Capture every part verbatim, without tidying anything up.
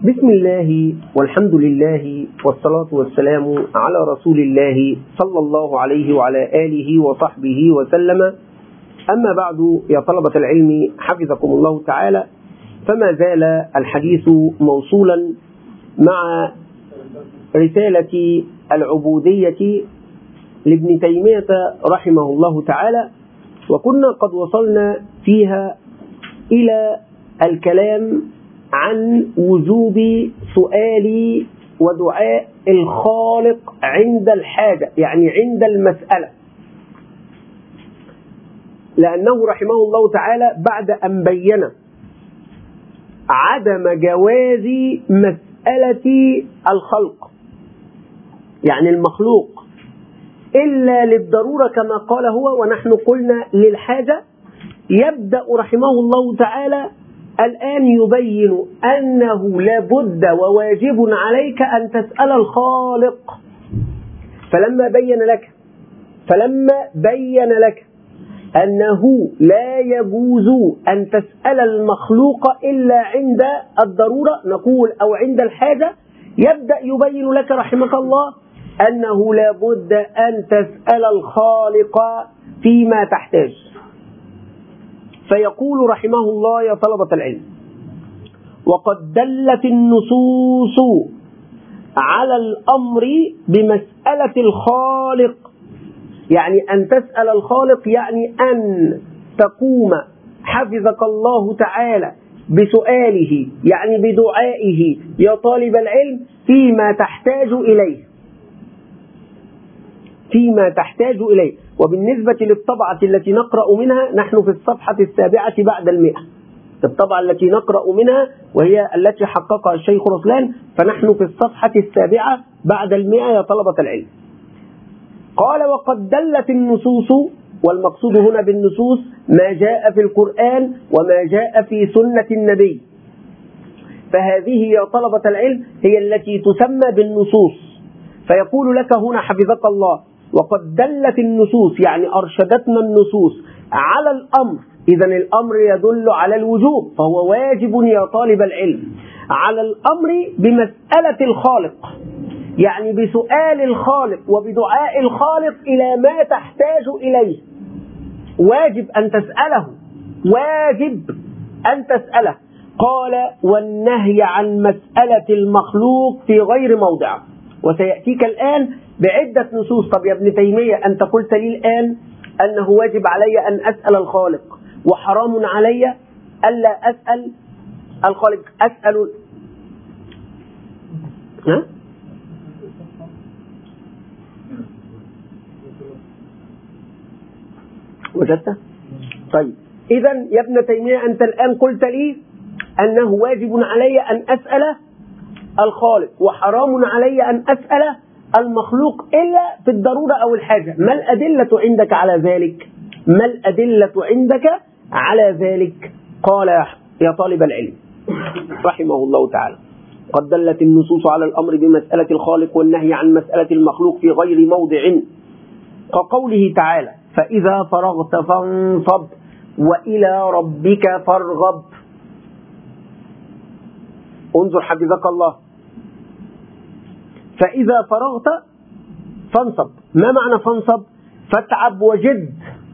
بسم الله والحمد لله والصلاة والسلام على رسول الله صلى الله عليه وعلى آله وصحبه وسلم. أما بعد، يا طلبة العلم حفظكم الله تعالى، فما زال الحديث موصولا مع رسالة العبودية لابن تيمية رحمه الله تعالى، وكنا قد وصلنا فيها إلى الكلام عن وجوب سؤال ودعاء الخالق عند الحاجة، يعني عند المسألة، لأنه رحمه الله تعالى بعد أن بين عدم جواز مسألة الخلق، يعني المخلوق، إلا للضرورة كما قال هو، ونحن قلنا للحاجة، يبدأ رحمه الله تعالى الآن يبين أنه لابد وواجب عليك أن تسأل الخالق. فلما بين لك فلما بين لك أنه لا يجوز أن تسأل المخلوق إلا عند الضرورة، نقول أو عند الحاجة، يبدأ يبين لك رحمك الله أنه لابد أن تسأل الخالق فيما تحتاج. فيقول رحمه الله: يا طلبة العلم، وقد دلت النصوص على الأمر بمسألة الخالق، يعني أن تسأل الخالق، يعني أن تقوم حفظك الله تعالى بسؤاله، يعني بدعائه يا طالب العلم فيما تحتاج إليه فيما تحتاج إليه. وبالنسبة للطبعة التي نقرأ منها، نحن في الصفحة السابعة بعد المئة، الطبعة التي نقرأ منها وهي التي حققها الشيخ رسلان، فنحن في الصفحة السابعة بعد المئة يا طلبة العلم. قال: وقد دلت النصوص، والمقصود هنا بالنصوص ما جاء في القرآن وما جاء في سنة النبي، فهذه يا طلبة العلم هي التي تسمى بالنصوص. فيقول لك هنا حفظك الله: وقد دلت النصوص، يعني أرشدتنا النصوص على الأمر. إذن الأمر يدل على الوجوب، فهو واجب يا طالب العلم على الأمر بمسألة الخالق، يعني بسؤال الخالق وبدعاء الخالق إلى ما تحتاج إليه. واجب أن تسأله، واجب أن تسأله. قال: والنهي عن مسألة المخلوق في غير موضع. وسيأتيك الآن بعدة نصوص. طب يا ابن تيمية، أنت قلت لي الآن أنه واجب علي أن أسأل الخالق، وحرام علي ألا أسأل الخالق. أسأل ها؟ وجدت؟ طيب، إذن يا ابن تيمية، أنت الآن قلت لي أنه واجب علي أن أسأل الخالق، وحرام علي أن أسأل المخلوق إلا في الضرورة أو الحاجة. ما الأدلة عندك على ذلك؟ ما الأدلة عندك على ذلك؟ قال: يا طالب العلم رحمه الله تعالى: قد دلت النصوص على الأمر بمسألة الخالق والنهي عن مسألة المخلوق في غير موضع، كقوله تعالى: فإذا فرغت فانصب وإلى ربك فارغب. انظر حفظك الله، فإذا فرغت فانصب. ما معنى فانصب؟ فاتعب وجد.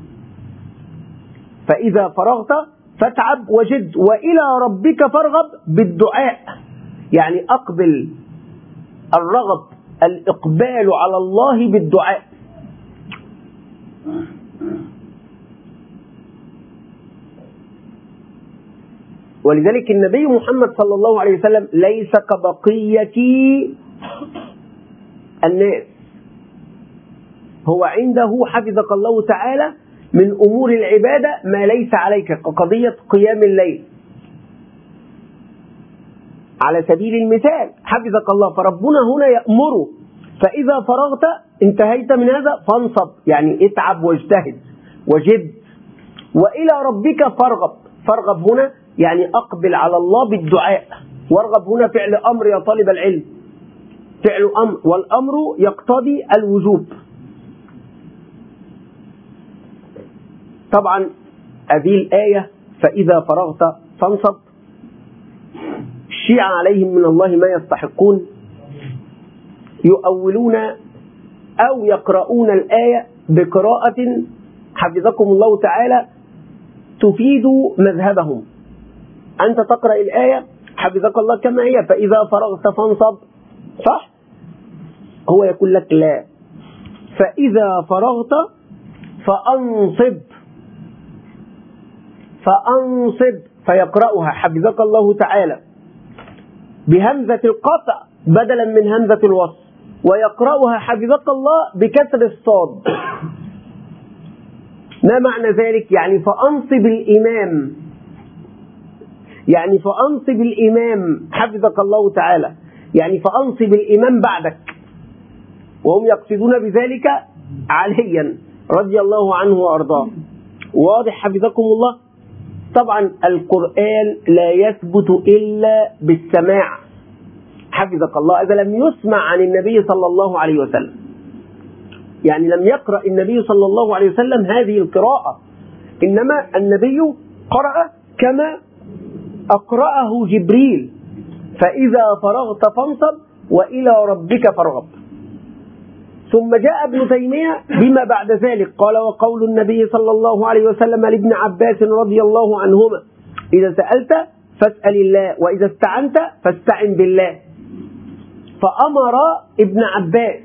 فإذا فرغت فاتعب وجد، وإلى ربك فارغب بالدعاء، يعني أقبل الرغب، الإقبال على الله بالدعاء. ولذلك النبي محمد صلى الله عليه وسلم ليس كبقية الناس، هو عنده حفظك الله تعالى من أمور العبادة ما ليس عليك، كقضية قيام الليل على سبيل المثال، حفظك الله. فربنا هنا يأمره: فإذا فرغت، انتهيت من هذا، فانصب، يعني اتعب واجتهد وجد، وإلى ربك فارغب. فارغب هنا يعني أقبل على الله بالدعاء. وارغب هنا فعل أمر يا طالب العلم، فعل أمر، والأمر يقتضي الوجوب. طبعا هذه الآية فإذا فرغت فانصب، شيع عليهم من الله ما يستحقون يؤولون أو يقرؤون الآية بقراءة حفظكم الله تعالى تفيد مذهبهم. أنت تقرأ الآية حفظك الله كما هي، فإذا فرغت فانصب، صح؟ هو يقول لك لا، فإذا فرغت فأنصب فأنصب فيقرأها حفظك الله تعالى بهمزة القطع بدلا من همزة الوصل، ويقرأها حفظك الله بكسر الصاد. ما معنى ذلك؟ يعني فأنصب الإمام، يعني فأنصب الإمام حفظك الله تعالى، يعني فأنصب الإمام بعدك، وهم يقصدون بذلك عليا رضي الله عنه وأرضاه. واضح حفظكم الله؟ طبعا القرآن لا يثبت إلا بالسماع حفظك الله، إذا لم يسمع عن النبي صلى الله عليه وسلم، يعني لم يقرأ النبي صلى الله عليه وسلم هذه القراءة، إنما النبي قرأ كما أقرأه جبريل، فإذا فرغت فانصب وإلى ربك فارغب. ثم جاء ابن تيمية بما بعد ذلك قال: وقول النبي صلى الله عليه وسلم لابن عباس رضي الله عنهما: إذا سألت فاسأل الله وإذا استعنت فاستعن بالله. فأمر ابن عباس،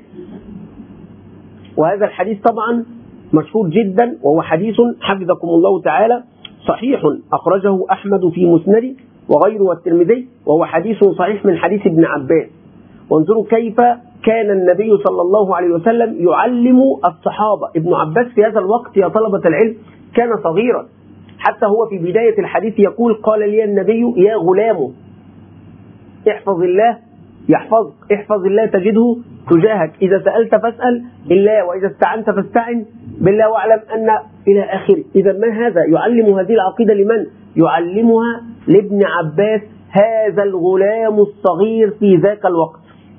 وهذا الحديث طبعا مشهور جدا، وهو حديث حفظكم الله تعالى صحيح أخرجه أحمد في مسنده وغيره والترمذي، وهو حديث صحيح من حديث ابن عباس. وانظروا كيف كان النبي صلى الله عليه وسلم يعلم الصحابة. ابن عباس في هذا الوقت يا طلبة العلم كان صغيرا، حتى هو في بداية الحديث يقول: قال لي النبي يا غلام احفظ الله يحفظك، احفظ الله تجده تجاهك، إذا سألت فاسأل الله وإذا استعنت فاستعن بالله واعلم أن إلى آخره. إذا ما هذا؟ يعلم هذه العقيدة لمن؟ يعلمها لابن عباس، هذا الغلام الصغير في ذاك الوقت.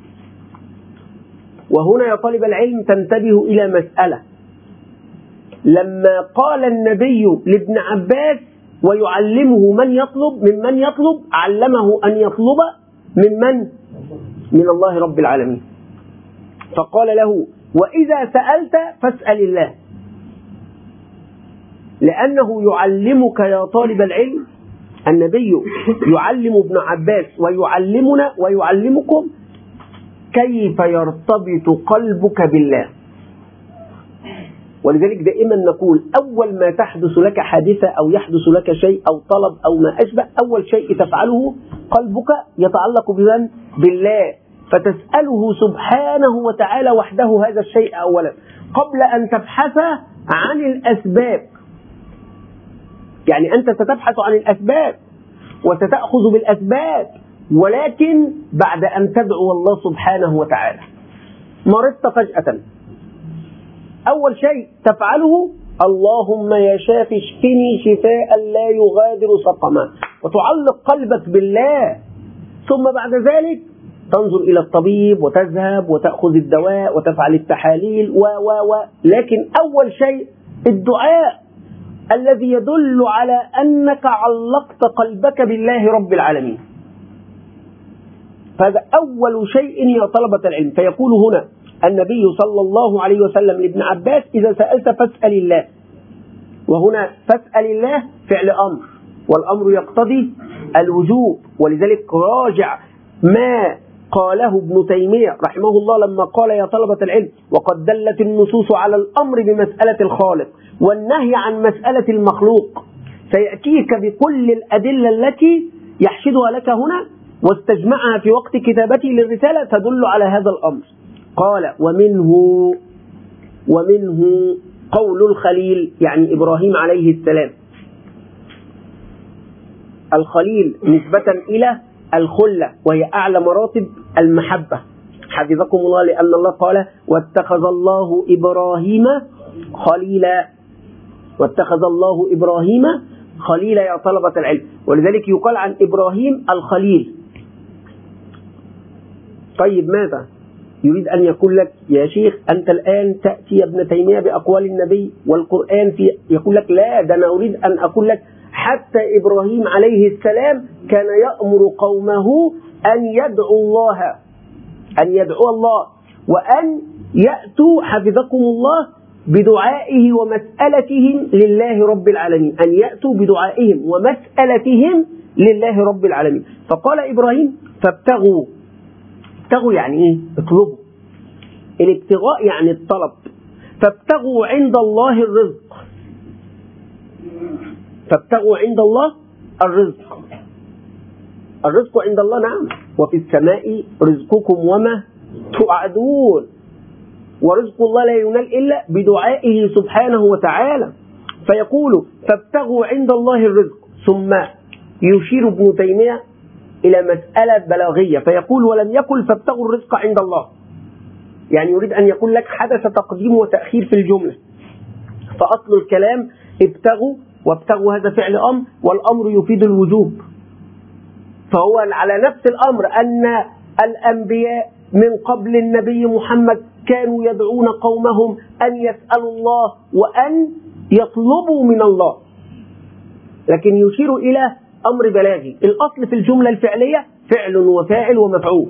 وهنا يا طالب العلم تنتبه إلى مسألة، لما قال النبي لابن عباس ويعلمه من يطلب ممن يطلب، علمه أن يطلب من من؟ من الله رب العالمين. فقال له: وإذا سألت فاسأل الله، لأنه يعلمك يا طالب العلم، النبي يعلم ابن عباس ويعلمنا ويعلمكم كيف يرتبط قلبك بالله. ولذلك دائما نقول: أول ما تحدث لك حادثة أو يحدث لك شيء أو طلب أو ما أشبه، أول شيء تفعله قلبك يتعلق بمن؟ بالله، فتسأله سبحانه وتعالى وحده هذا الشيء أولا قبل أن تبحث عن الأسباب. يعني أنت ستبحث عن الأسباب وستأخذ بالأسباب، ولكن بعد أن تدعو الله سبحانه وتعالى. مرضت فجأة، أول شيء تفعله: اللهم يا شافي اشفني شفاء لا يغادر سقما، وتعلق قلبك بالله. ثم بعد ذلك تنظر إلى الطبيب وتذهب وتأخذ الدواء وتفعل التحاليل و و و لكن أول شيء الدعاء الذي يدل على أنك علقت قلبك بالله رب العالمين. فهذا أول شيء يا طلبة العلم. فيقول هنا النبي صلى الله عليه وسلم لابن عباس: إذا سألت فاسأل الله. وهنا فاسأل الله فعل أمر، والأمر يقتضي الوجوب. ولذلك راجع ما قاله ابن تيمية رحمه الله لما قال: يا طلبة العلم، وقد دلت النصوص على الأمر بمسألة الخالق والنهي عن مسألة المخلوق. سيأتيك بكل الأدلة التي يحشدها لك هنا واستجمعها في وقت كتابته للرسالة تدل على هذا الأمر. قال: ومنه ومنه قول الخليل، يعني إبراهيم عليه السلام. الخليل نسبة إلى الخلة، وهي أعلى مراتب المحبة حفظكم الله، لأن الله قال: واتخذ الله إبراهيم خليلا. واتخذ الله إبراهيم خليلا يا طلبة العلم. ولذلك يقال عن إبراهيم الخليل. طيب ماذا يريد أن يقول لك يا شيخ؟ أنت الآن تأتي يا ابن تيمية بأقوال النبي والقرآن في، يقول لك: لا، ده أنا أريد أن أقول لك حتى إبراهيم عليه السلام كان يأمر قومه أن يدعوا الله أن يدعوا الله وأن يأتوا حفظكم الله بدعائه ومسألتهم لله رب العالمين، أن يأتوا بدعائهم ومسألتهم لله رب العالمين. فقال إبراهيم فابتغوا. ابتغوا يعني إيه؟ اطلبوا. الابتغاء يعني الطلب. فابتغوا عند الله الرزق. فابتغوا عند الله الرزق. الرزق عند الله نعم، وفي السماء رزقكم وما توعدون. ورزق الله لا ينال إلا بدعائه سبحانه وتعالى. فيقول فابتغوا عند الله الرزق، ثم يشير ابن تيمية إلى مسألة بلاغية فيقول ولم يقل فابتغوا الرزق عند الله، يعني يريد أن يقول لك حدث تقديم وتأخير في الجملة. فأصل الكلام ابتغوا، وابتغوا هذا فعل أمر، والأمر يفيد الوجوب. فهو على نفس الأمر أن الأنبياء من قبل النبي محمد كانوا يدعون قومهم أن يسألوا الله وأن يطلبوا من الله، لكن يشير إلى أمر بلاغي. الأصل في الجملة الفعلية فعل وفاعل ومفعول،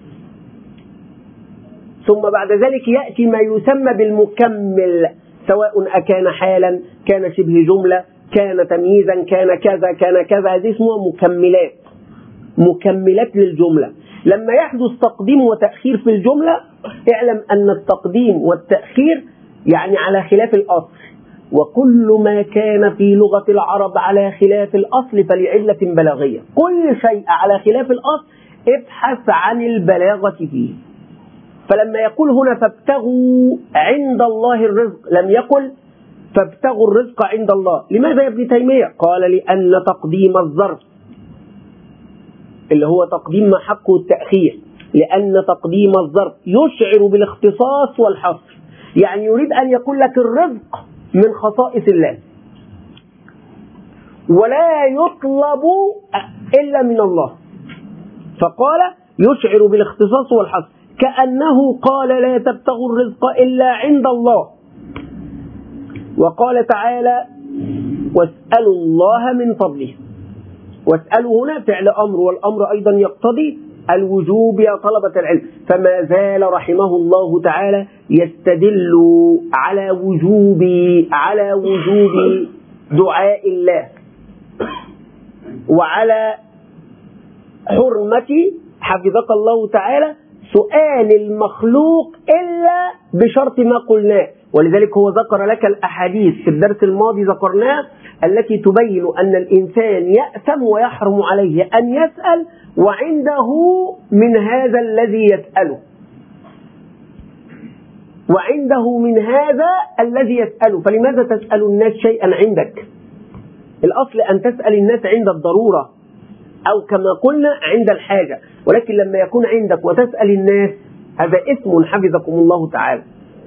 ثم بعد ذلك يأتي ما يسمى بالمكمل، سواء أكان حالا، كان شبه جملة، كان تمييزا، كان كذا كان كذا، هذه اسمها مكملات، مكملات للجملة. لما يحدث تقديم وتأخير في الجملة اعلم أن التقديم والتأخير يعني على خلاف الأصل، وكل ما كان في لغة العرب على خلاف الأصل فلعلة بلاغية. كل شيء على خلاف الأصل ابحث عن البلاغة فيه. فلما يقول هنا فابتغوا عند الله الرزق لم يقل فابتغوا الرزق عند الله. لماذا يا ابن تيمية؟ قال لأن تقديم الظرف اللي هو تقديم ما حقه التأخير، لأن تقديم الظرف يشعر بالاختصاص والحصر، يعني يريد أن يقول لك الرزق من خصائص الله ولا يطلب إلا من الله، فقال يشعر بالاختصاص والحصر، كأنه قال لا تبتغوا الرزق إلا عند الله. وقال تعالى واسألوا الله من فضله. واسألوا هنا فعل أمر، والأمر أيضا يقتضي الوجوب يا طلبة العلم. فما زال رحمه الله تعالى يستدل على وجوب على وجوب دعاء الله وعلى حرمة حفظك الله تعالى سؤال المخلوق إلا بشرط ما قلناه. ولذلك هو ذكر لك الأحاديث في الدرس الماضي ذكرناه التي تبين أن الإنسان يأثم ويحرم عليه أن يسأل وعنده من هذا الذي يسأله، وعنده من هذا الذي يسأله. فلماذا تسأل الناس شيئا عندك؟ الأصل أن تسأل الناس عند الضرورة أو كما قلنا عند الحاجة، ولكن لما يكون عندك وتسأل الناس هذا اسم حفظكم الله تعالى.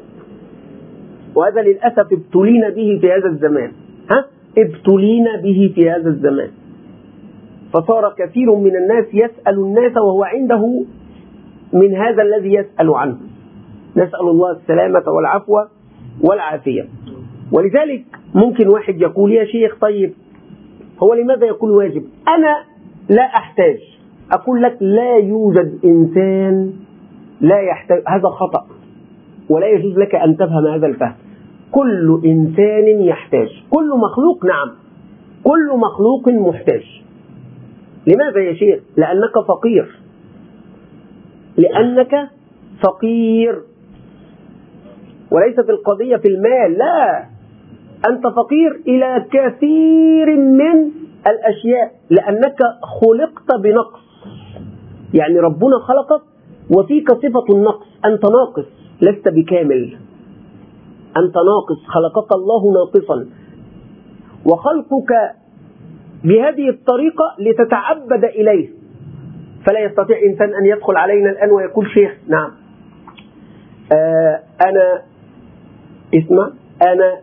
وهذا للأسف ابتلينا به في هذا الزمان، ها؟ ابتلينا به في هذا الزمان. فصار كثير من الناس يسأل الناس وهو عنده من هذا الذي يسأل عنه. نسأل الله السلامة والعفو والعافية. ولذلك ممكن واحد يقول يا شيخ طيب هو لماذا يقول واجب؟ أنا لا أحتاج. أقول لك لا يوجد إنسان لا يحتاج، هذا خطأ ولا يجوز لك أن تفهم هذا الفهم. كل إنسان يحتاج، كل مخلوق نعم، كل مخلوق محتاج. لماذا يا شيخ؟ لأنك فقير، لأنك فقير، وليست القضية في المال، لا، أنت فقير إلى كثير من الأشياء لأنك خلقت بنقص. يعني ربنا خلقك وفيك صفة النقص، أنت ناقص لست بكامل، أنت ناقص، خلقك الله ناقصا. وخلقك بهذه الطريقة لتتعبد إليه. فلا يستطيع إنسان أن يدخل علينا الآن ويقول شيخ نعم آه أنا اسمع أنا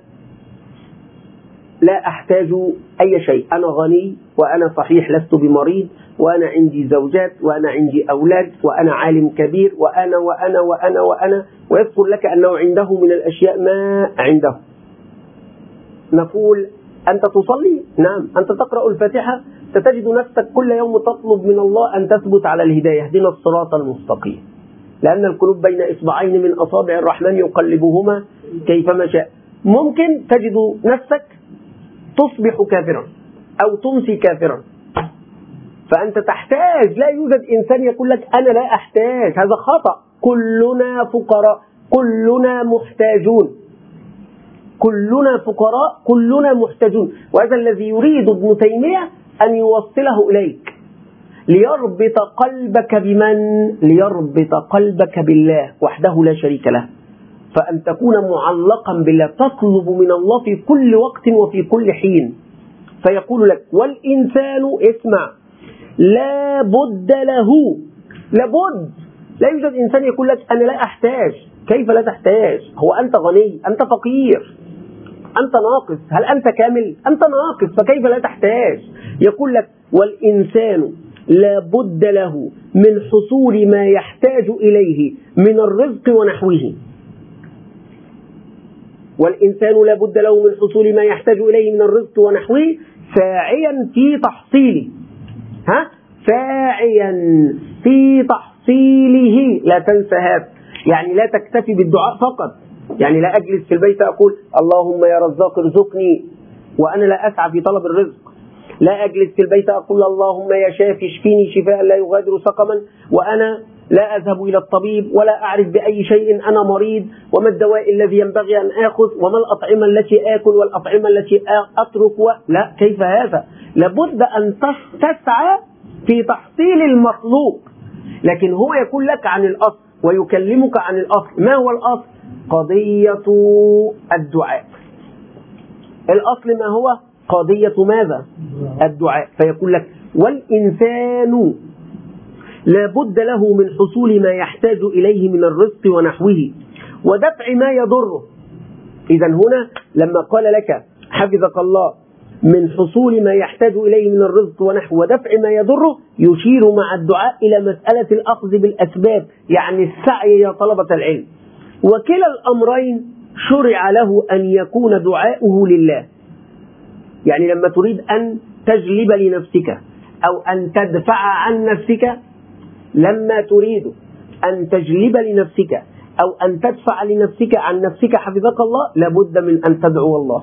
لا أحتاج أي شيء، أنا غني وأنا صحيح لست بمريض وأنا عندي زوجات وأنا عندي أولاد وأنا عالم كبير وأنا وأنا وأنا وأنا ويذكر لك أنه عنده من الأشياء ما عنده. نقول أنت تصلي؟ نعم. أنت تقرأ الفاتحة؟ ستجد نفسك كل يوم تطلب من الله أن تثبت على الهداية، اهدنا الصراط المستقيم، لأن القلوب بين إصبعين من أصابع الرحمن يقلبهما كيفما شاء. ممكن تجد نفسك تصبح كافرا أو تمسي كافرا، فأنت تحتاج. لا يوجد إنسان يقول لك أنا لا أحتاج، هذا خطأ. كلنا فقراء، كلنا محتاجون، كلنا فقراء، كلنا محتاجون. وهذا الذي يريد ابن تيمية أن يوصله إليك، ليربط قلبك بمن؟ ليربط قلبك بالله وحده لا شريك له، فأن تكون معلقا بالله، تطلب من الله في كل وقت وفي كل حين. فيقول لك والإنسان، اسمع، لا بد له، لابد. لا يوجد إنسان يقول لك أنا لا أحتاج. كيف لا تحتاج؟ هو أنت غني؟ أنت فقير؟ أنت ناقص؟ هل أنت كامل؟ أنت ناقص، فكيف لا تحتاج؟ يقول لك والإنسان لا بد له من حصول ما يحتاج إليه من الرزق ونحوه. والإنسان لا بد له من حصول ما يحتاج إليه من الرزق ونحوه ساعيا في تحصيله. ها؟ ساعيا في تحصيله، لا تنسى هذا. يعني لا تكتفي بالدعاء فقط، يعني لا أجلس في البيت أقول اللهم يا رزاق ارزقني وأنا لا أسعى في طلب الرزق. لا أجلس في البيت أقول اللهم يا شافي اشفيني شفاء لا يغادر سقما وأنا لا أذهب إلى الطبيب ولا أعرف بأي شيء أنا مريض، وما الدواء الذي ينبغي أن آخذ، وما الأطعمة التي آكل والأطعمة التي أترك و... لا، كيف هذا؟ لابد أن تسعى في تحصيل المطلوب. لكن هو يقول لك عن الأصل ويكلمك عن الأصل. ما هو الأصل؟ قضية الدعاء. الأصل ما هو؟ قضية ماذا؟ الدعاء. فيقول لك والإنسان لا بد له من حصول ما يحتاج إليه من الرزق ونحوه ودفع ما يضره. إذا هنا لما قال لك حفظك الله من حصول ما يحتاج إليه من الرزق ونحوه ودفع ما يضره، يشير مع الدعاء إلى مسألة الأخذ بالأسباب، يعني السعي يا طلبة العلم. وكلا الأمرين شرع له أن يكون دعاؤه لله. يعني لما تريد أن تجلب لنفسك أو أن تدفع عن نفسك، لما تريد أن تجلب لنفسك أو أن تدفع لنفسك عن نفسك حفظك الله، لابد من أن تدعو الله.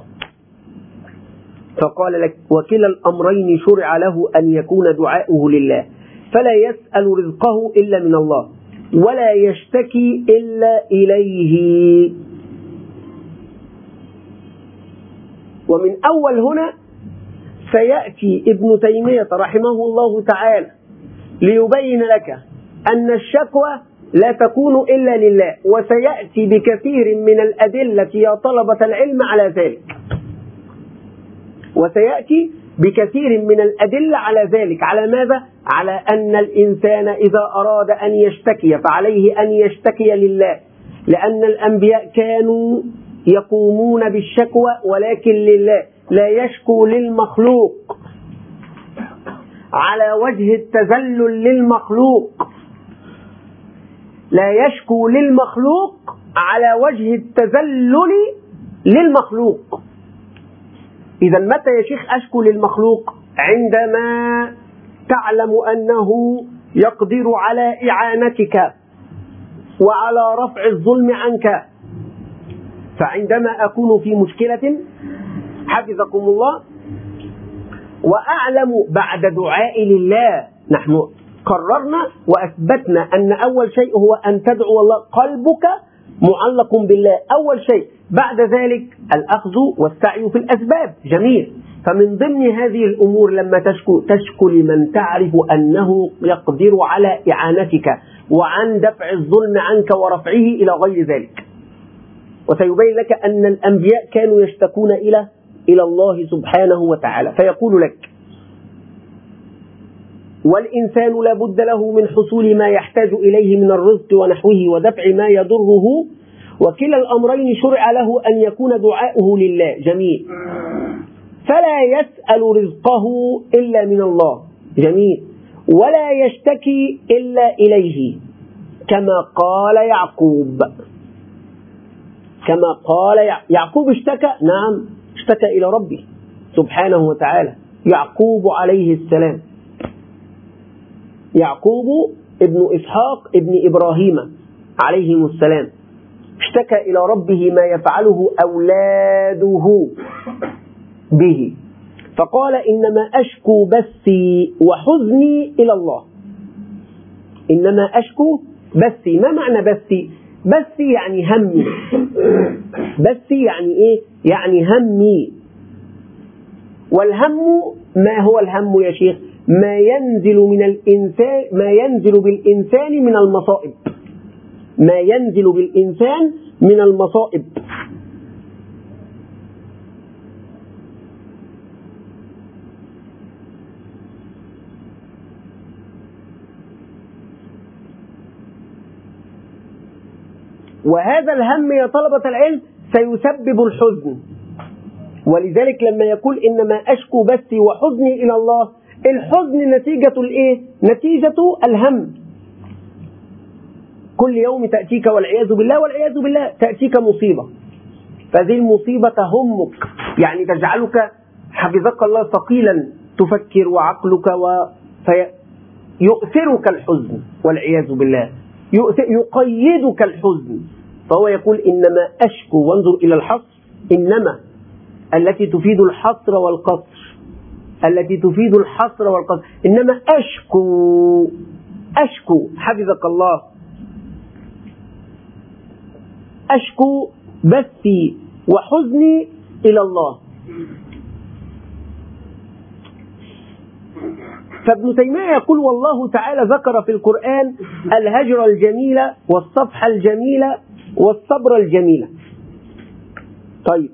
فقال لك وكلا الأمرين شرع له أن يكون دعاؤه لله، فلا يسأل رزقه إلا من الله ولا يشتكي إلا إليه. ومن أول هنا سيأتي ابن تيمية رحمه الله تعالى ليبين لك أن الشكوى لا تكون إلا لله، وسيأتي بكثير من الأدلة يا طلبة العلم على ذلك. وسيأتي بكثير من الأدلة على ذلك. على ماذا؟ على أن الإنسان إذا أراد أن يشتكي فعليه أن يشتكي لله، لأن الأنبياء كانوا يقومون بالشكوى ولكن لله، لا يشكو للمخلوق على وجه التذلل للمخلوق، لا يشكو للمخلوق على وجه التذلل للمخلوق. إذا متى يا شيخ أشكو للمخلوق؟ عندما تعلم أنه يقدر على إعانتك وعلى رفع الظلم عنك. فعندما أكون في مشكلة حفظكم الله وأعلم بعد دعائي لله، نحن قررنا وأثبتنا أن أول شيء هو أن تدعو الله، قلبك معلق بالله أول شيء، بعد ذلك الأخذ والسعي في الأسباب. جميل. فمن ضمن هذه الأمور لما تشكو تشكو لمن تعرف أنه يقدر على إعانتك وعن دفع الظلم عنك ورفعه إلى غير ذلك. وسيبين لك أن الأنبياء كانوا يشتكون إلى إلى الله سبحانه وتعالى. فيقول لك والإنسان لا بد له من حصول ما يحتاج إليه من الرزق ونحوه ودفع ما يضره، وكلا الأمرين شرع له أن يكون دعاؤه لله. جميل. فلا يسأل رزقه إلا من الله. جميل. ولا يشتكي إلا إليه، كما قال يعقوب. كما قال يعقوب اشتكى، نعم اشتكى إلى ربه. سبحانه وتعالى، يعقوب عليه السلام، يعقوب ابن إسحاق ابن إبراهيم عليهم السلام، اشتكى إلى ربه ما يفعله أولاده به، فقال إنما أشكو بثي وحزني إلى الله. إنما أشكو بثي، ما معنى بثي؟ بثي يعني همي. بثي يعني إيه؟ يعني همي. والهم ما هو الهم يا شيخ؟ ما ينزل من الإنسان، ما ينزل بالإنسان من المصائب، ما ينزل بالإنسان من المصائب. وهذا الهم يا طلبة العلم سيسبب الحزن. ولذلك لما يقول إنما أشكو بثي وحزني إلى الله، الحزن نتيجة الإيه؟ نتيجة الهم. كل يوم تأتيك والعياذ بالله والعياذ بالله تأتيك مصيبة، فهذه المصيبة تهمك، يعني تجعلك حفظك الله ثقيلا، تفكر وعقلك ويؤثرك الحزن والعياذ بالله، يقيدك الحزن. فهو يقول إنما أشكو، وانظر إلى الحصر، إنما التي تفيد الحصر والقصر، التي تفيد الحصر والقصر، إنما أشكو، أشكو حفظك الله، أشكو بثي وحزني إلى الله. فابن تيمية يقول والله تعالى ذكر في القرآن الهجر الجميل والصفح الجميل والصبر الجميل. طيب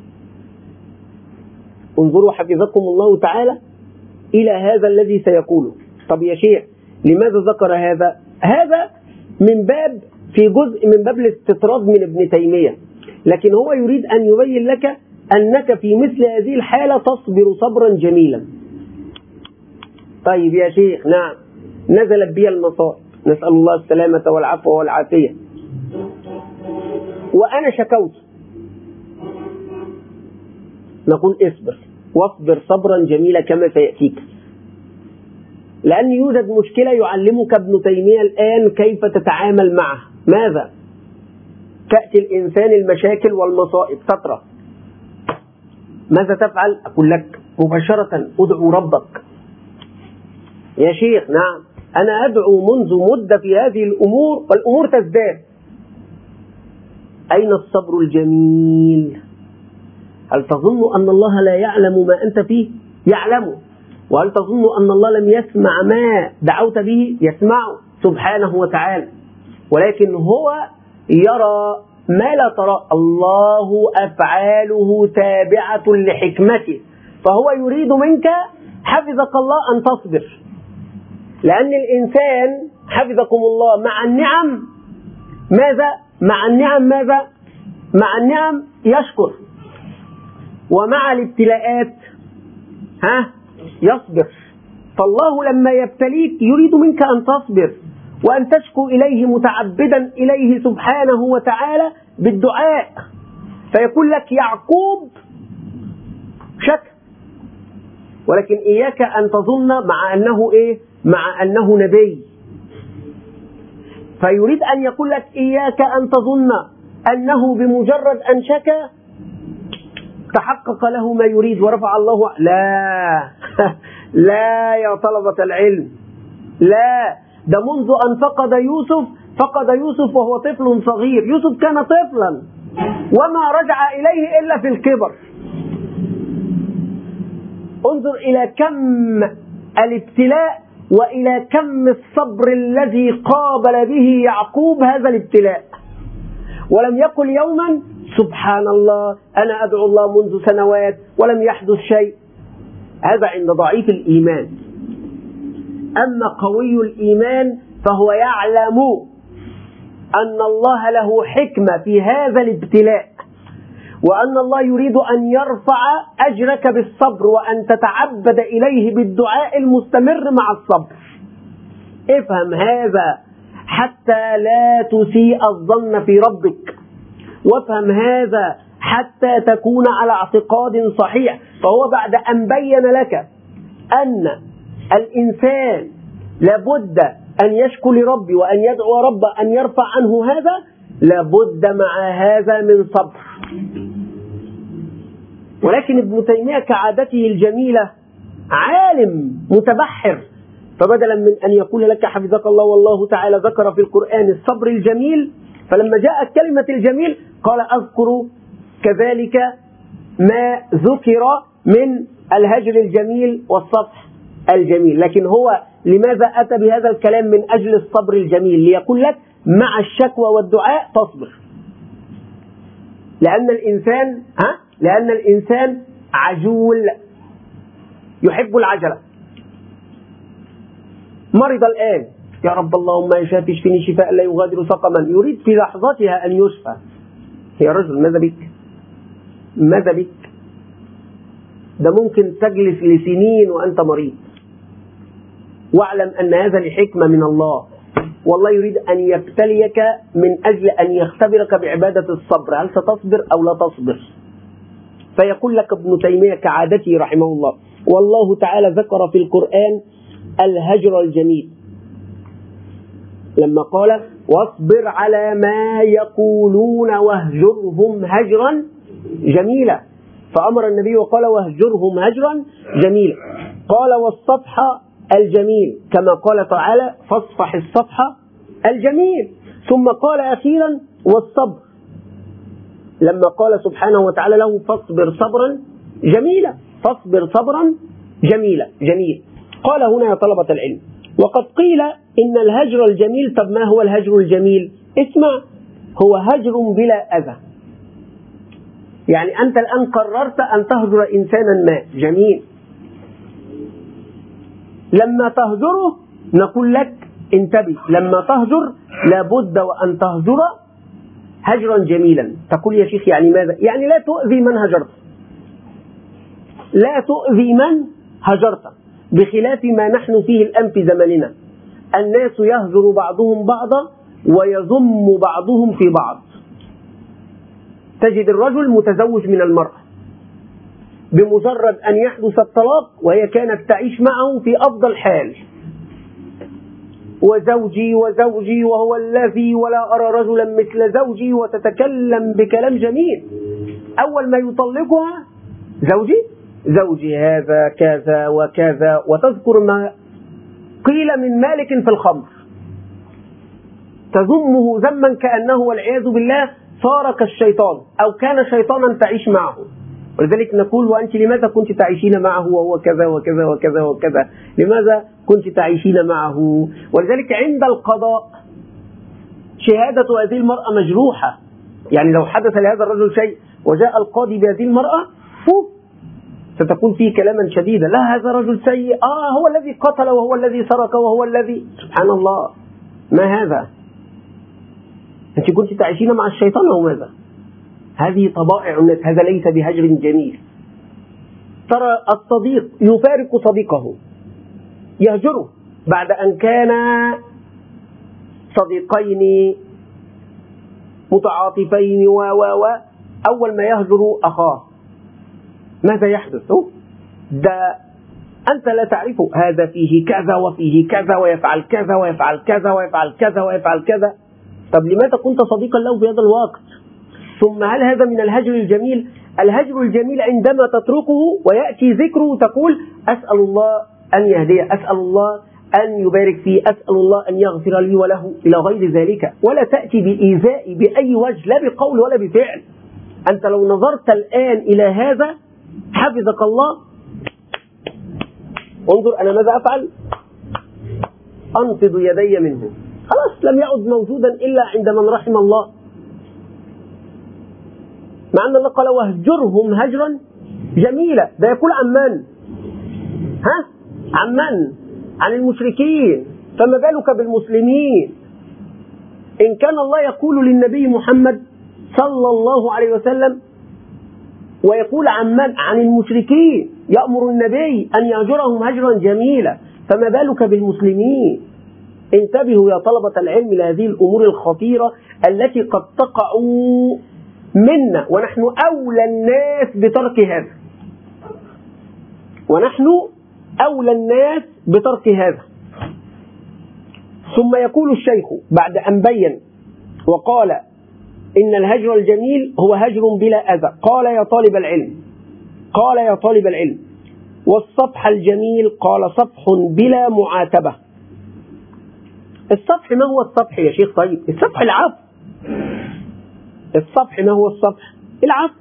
انظروا حفظكم الله تعالى إلى هذا الذي سيقوله. طب يا شيخ لماذا ذكر هذا؟ هذا من باب، في جزء من باب الاستطراد من ابن تيمية، لكن هو يريد أن يبين لك أنك في مثل هذه الحالة تصبر صبرا جميلا. طيب يا شيخ نعم نزلت بي المصائب، نسأل الله السلامة والعفو والعافية، وأنا شكوت، نقول اصبر واصبر صبرا جميلا كما سيأتيك، لأن يوجد مشكلة يعلمك ابن تيمية الآن كيف تتعامل معها. ماذا؟ تأتي الإنسان المشاكل والمصائب فترة، ماذا تفعل؟ أقول لك مباشرة ادعو ربك. يا شيخ نعم أنا أدعو منذ مدة في هذه الأمور والأمور تزداد. أين الصبر الجميل؟ هل تظن أن الله لا يعلم ما أنت فيه؟ يعلمه. وهل تظن أن الله لم يسمع ما دعوت به؟ يسمعه سبحانه وتعالى، ولكن هو يرى ما لا ترى. الله أفعاله تابعة لحكمته، فهو يريد منك حفظك الله أن تصبر، لأن الإنسان حفظكم الله مع النعم ماذا؟ مع النعم ماذا؟ مع النعم يشكر، ومع الابتلاءات ها يصبر. فالله لما يبتليك يريد منك أن تصبر وأن تشكو إليه متعبدا إليه سبحانه وتعالى بالدعاء. فيقول لك يعقوب شك، ولكن إياك أن تظن مع أنه إيه؟ مع أنه نبي. فيريد أن يقول لك إياك أن تظن أنه بمجرد أن شكى تحقق له ما يريد ورفع الله. لا لا يا طلبة العلم، لا، ده منذ أن فقد يوسف، فقد يوسف وهو طفل صغير. يوسف كان طفلا وما رجع إليه إلا في الكبر. انظر إلى كم الابتلاء وإلى كم الصبر الذي قابل به يعقوب هذا الابتلاء، ولم يقل يوما سبحان الله أنا أدعو الله منذ سنوات ولم يحدث شيء. هذا عند ضعيف الإيمان. أما قوي الإيمان فهو يعلم أن الله له حكمة في هذا الابتلاء، وأن الله يريد أن يرفع أجرك بالصبر وأن تتعبد إليه بالدعاء المستمر مع الصبر. افهم هذا حتى لا تسيء الظن في ربك، وافهم هذا حتى تكون على اعتقاد صحيح. فهو بعد أن بين لك أن الإنسان لابد أن يشكو لربي وأن يدعو رب أن يرفع عنه هذا، لابد مع هذا من صبر. ولكن ابن تيمية كعادته الجميلة عالم متبحر، فبدلا من أن يقول لك حفظك الله والله تعالى ذكر في القرآن الصبر الجميل، فلما جاءت كلمة الجميل قال أذكر كذلك ما ذكر من الهجر الجميل والصفح الجميل. لكن هو لماذا أتى بهذا الكلام؟ من أجل الصبر الجميل، ليقول لك مع الشكوى والدعاء تصبر. لأن الإنسان ها لأن الإنسان عجول يحب العجلة. مرض الآن، يا رب اللهم يا شافي اشفني شفاء لا يغادر سقما، يريد في لحظتها أن يشفى. يا رجل ماذا بك؟ ماذا بك؟ ده ممكن تجلس لسنين وأنت مريض. واعلم أن هذا لحكمة من الله، والله يريد أن يبتليك من أجل أن يختبرك بعبادة الصبر، هل ستصبر أو لا تصبر. فيقول لك ابن تيمية كعادته رحمه الله: والله تعالى ذكر في القرآن الهجر الجميل لما قال واصبر على ما يقولون واهجرهم هجرا جميلا، فأمر النبي وقال واهجرهم هجرا جميلا. قال والصفح الجميل كما قال تعالى فاصفح الصفح الجميل. ثم قال أخيرا والصبر لما قال سبحانه وتعالى له فاصبر صبرا جميلا، فاصبر صبرا جميلا جميل. قال هنا يا طلبة العلم وقد قيل إن الهجر الجميل، طب ما هو الهجر الجميل؟ اسمع، هو هجر بلا أذى. يعني أنت الآن قررت أن تهجر إنسانا ما، جميل. لما تهجره نقول لك انتبه، لما تهجر لابد وأن تهجر هجرا جميلا. تقول يا شيخ يعني ماذا؟ يعني لا تؤذي من هجرت، لا تؤذي من هجرت، بخلاف ما نحن فيه الآن في زماننا. الناس يهجر بعضهم بعضا ويذم بعضهم في بعض. تجد الرجل متزوج من المرأة، بمجرد أن يحدث الطلاق وهي كانت تعيش معه في أفضل حال، وزوجي وزوجي وهو الذي ولا أرى رجلا مثل زوجي، وتتكلم بكلام جميل. أول ما يطلقها زوجي زوجي هذا كذا وكذا، وتذكر ما قيل من مالك في الخمر، تذمه ذما كأنه والعياذ بالله صار كالشيطان أو كان شيطانا تعيش معه. ولذلك نقول وأنت لماذا كنت تعيشين معه وهو كذا وكذا وكذا وكذا، لماذا كنت تعيشين معه؟ ولذلك عند القضاء شهادة هذه المرأة مجروحة. يعني لو حدث لهذا الرجل شيء وجاء القاضي بهذه المرأة فوق ستقول فيه كلاما شديدا، لا هذا رجل سيء، آه هو الذي قتل وهو الذي سرق وهو الذي، سبحان الله، ما هذا؟ أنت كنت تعيشين مع الشيطان أو ماذا؟ هذه طبائع الناس، هذا ليس بهجر جميل. ترى الصديق يفارق صديقه، يهجره بعد أن كان صديقين متعاطفين و و و أول ما يهجر أخاه ماذا يحدث؟ ده أنت لا تعرفه، هذا فيه كذا وفيه كذا ويفعل كذا ويفعل كذا ويفعل كذا ويفعل كذا. طب لماذا كنت صديقا له في هذا الوقت؟ ثم هل هذا من الهجر الجميل؟ الهجر الجميل عندما تتركه ويأتي ذكره تقول أسأل الله أن يهديه، أسأل الله أن يبارك فيه، أسأل الله أن يغفر لي وله إلى غير ذلك، ولا تأتي بإيذاء بأي وجه، لا بقول ولا بفعل. أنت لو نظرت الآن إلى هذا حفظك الله، انظر أنا ماذا أفعل، أنفض يدي منه، خلاص لم يعد موجودا إلا عند من رحم الله. مع أن الله قال واهجرهم هجرا جميلا، ده يقول عن من؟ ها؟ عن من؟ عن المشركين، فما بالك بالمسلمين؟ إن كان الله يقول للنبي محمد صلى الله عليه وسلم ويقول عن من؟ عن المشركين، يأمر النبي أن يهجرهم هجرا جميلا، فما بالك بالمسلمين؟ انتبهوا يا طلبة العلم لهذه الأمور الخطيرة التي قد تقع منا ونحن أولى الناس بترك هذا، ونحن أولى الناس بترك هذا. ثم يقول الشيخ بعد أن بين وقال إن الهجر الجميل هو هجر بلا أذى، قال يا طالب العلم قال يا طالب العلم والصفح الجميل قال صفح بلا معاتبة. الصفح ما هو الصفح يا شيخ؟ طيب الصفح العفو. الصفح ما هو الصفح؟ العفو،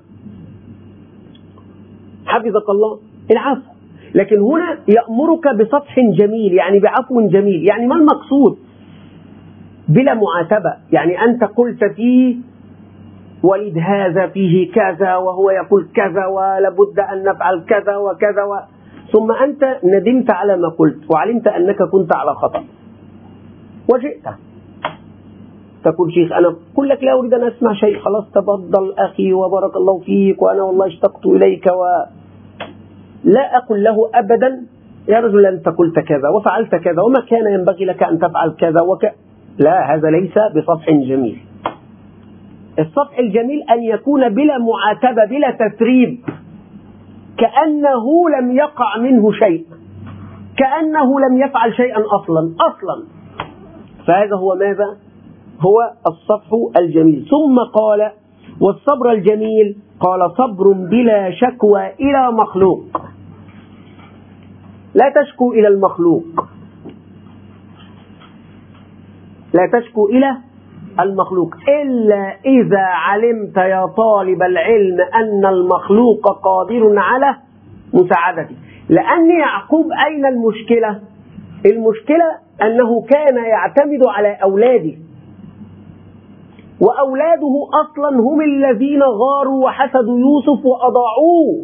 حفظك الله، العفو. لكن هنا يأمرك بصفح جميل، يعني بعفو جميل. يعني ما المقصود بلا معاتبة؟ يعني أنت قلت فيه ولد هذا فيه كذا وهو يقول كذا ولابد أن نفعل كذا وكذا و... ثم أنت ندمت على ما قلت وعلمت أنك كنت على خطأ وجئت تقول شيخ أنا أقول لك لا أريد أن أسمع شيء، خلاص تفضل أخي وبارك الله فيك وأنا والله اشتقت إليك، ولا أقول له أبدا يا رجل أنت قلت كذا وفعلت كذا وما كان ينبغي لك أن تفعل كذا وك... لا، هذا ليس بصفح جميل. الصفح الجميل أن يكون بلا معاتبة بلا تثريب، كأنه لم يقع منه شيء، كأنه لم يفعل شيئا أصلا أصلا فهذا هو ماذا؟ هو الصفح الجميل. ثم قال والصبر الجميل قال صبر بلا شكوى إلى مخلوق. لا تشكو إلى المخلوق، لا تشكو إلى المخلوق إلا إذا علمت يا طالب العلم أن المخلوق قادر على مساعدته. لأن يعقوب أين المشكلة؟ المشكلة أنه كان يعتمد على أولاده، وأولاده أصلا هم الذين غاروا وحسدوا يوسف وأضاعوه،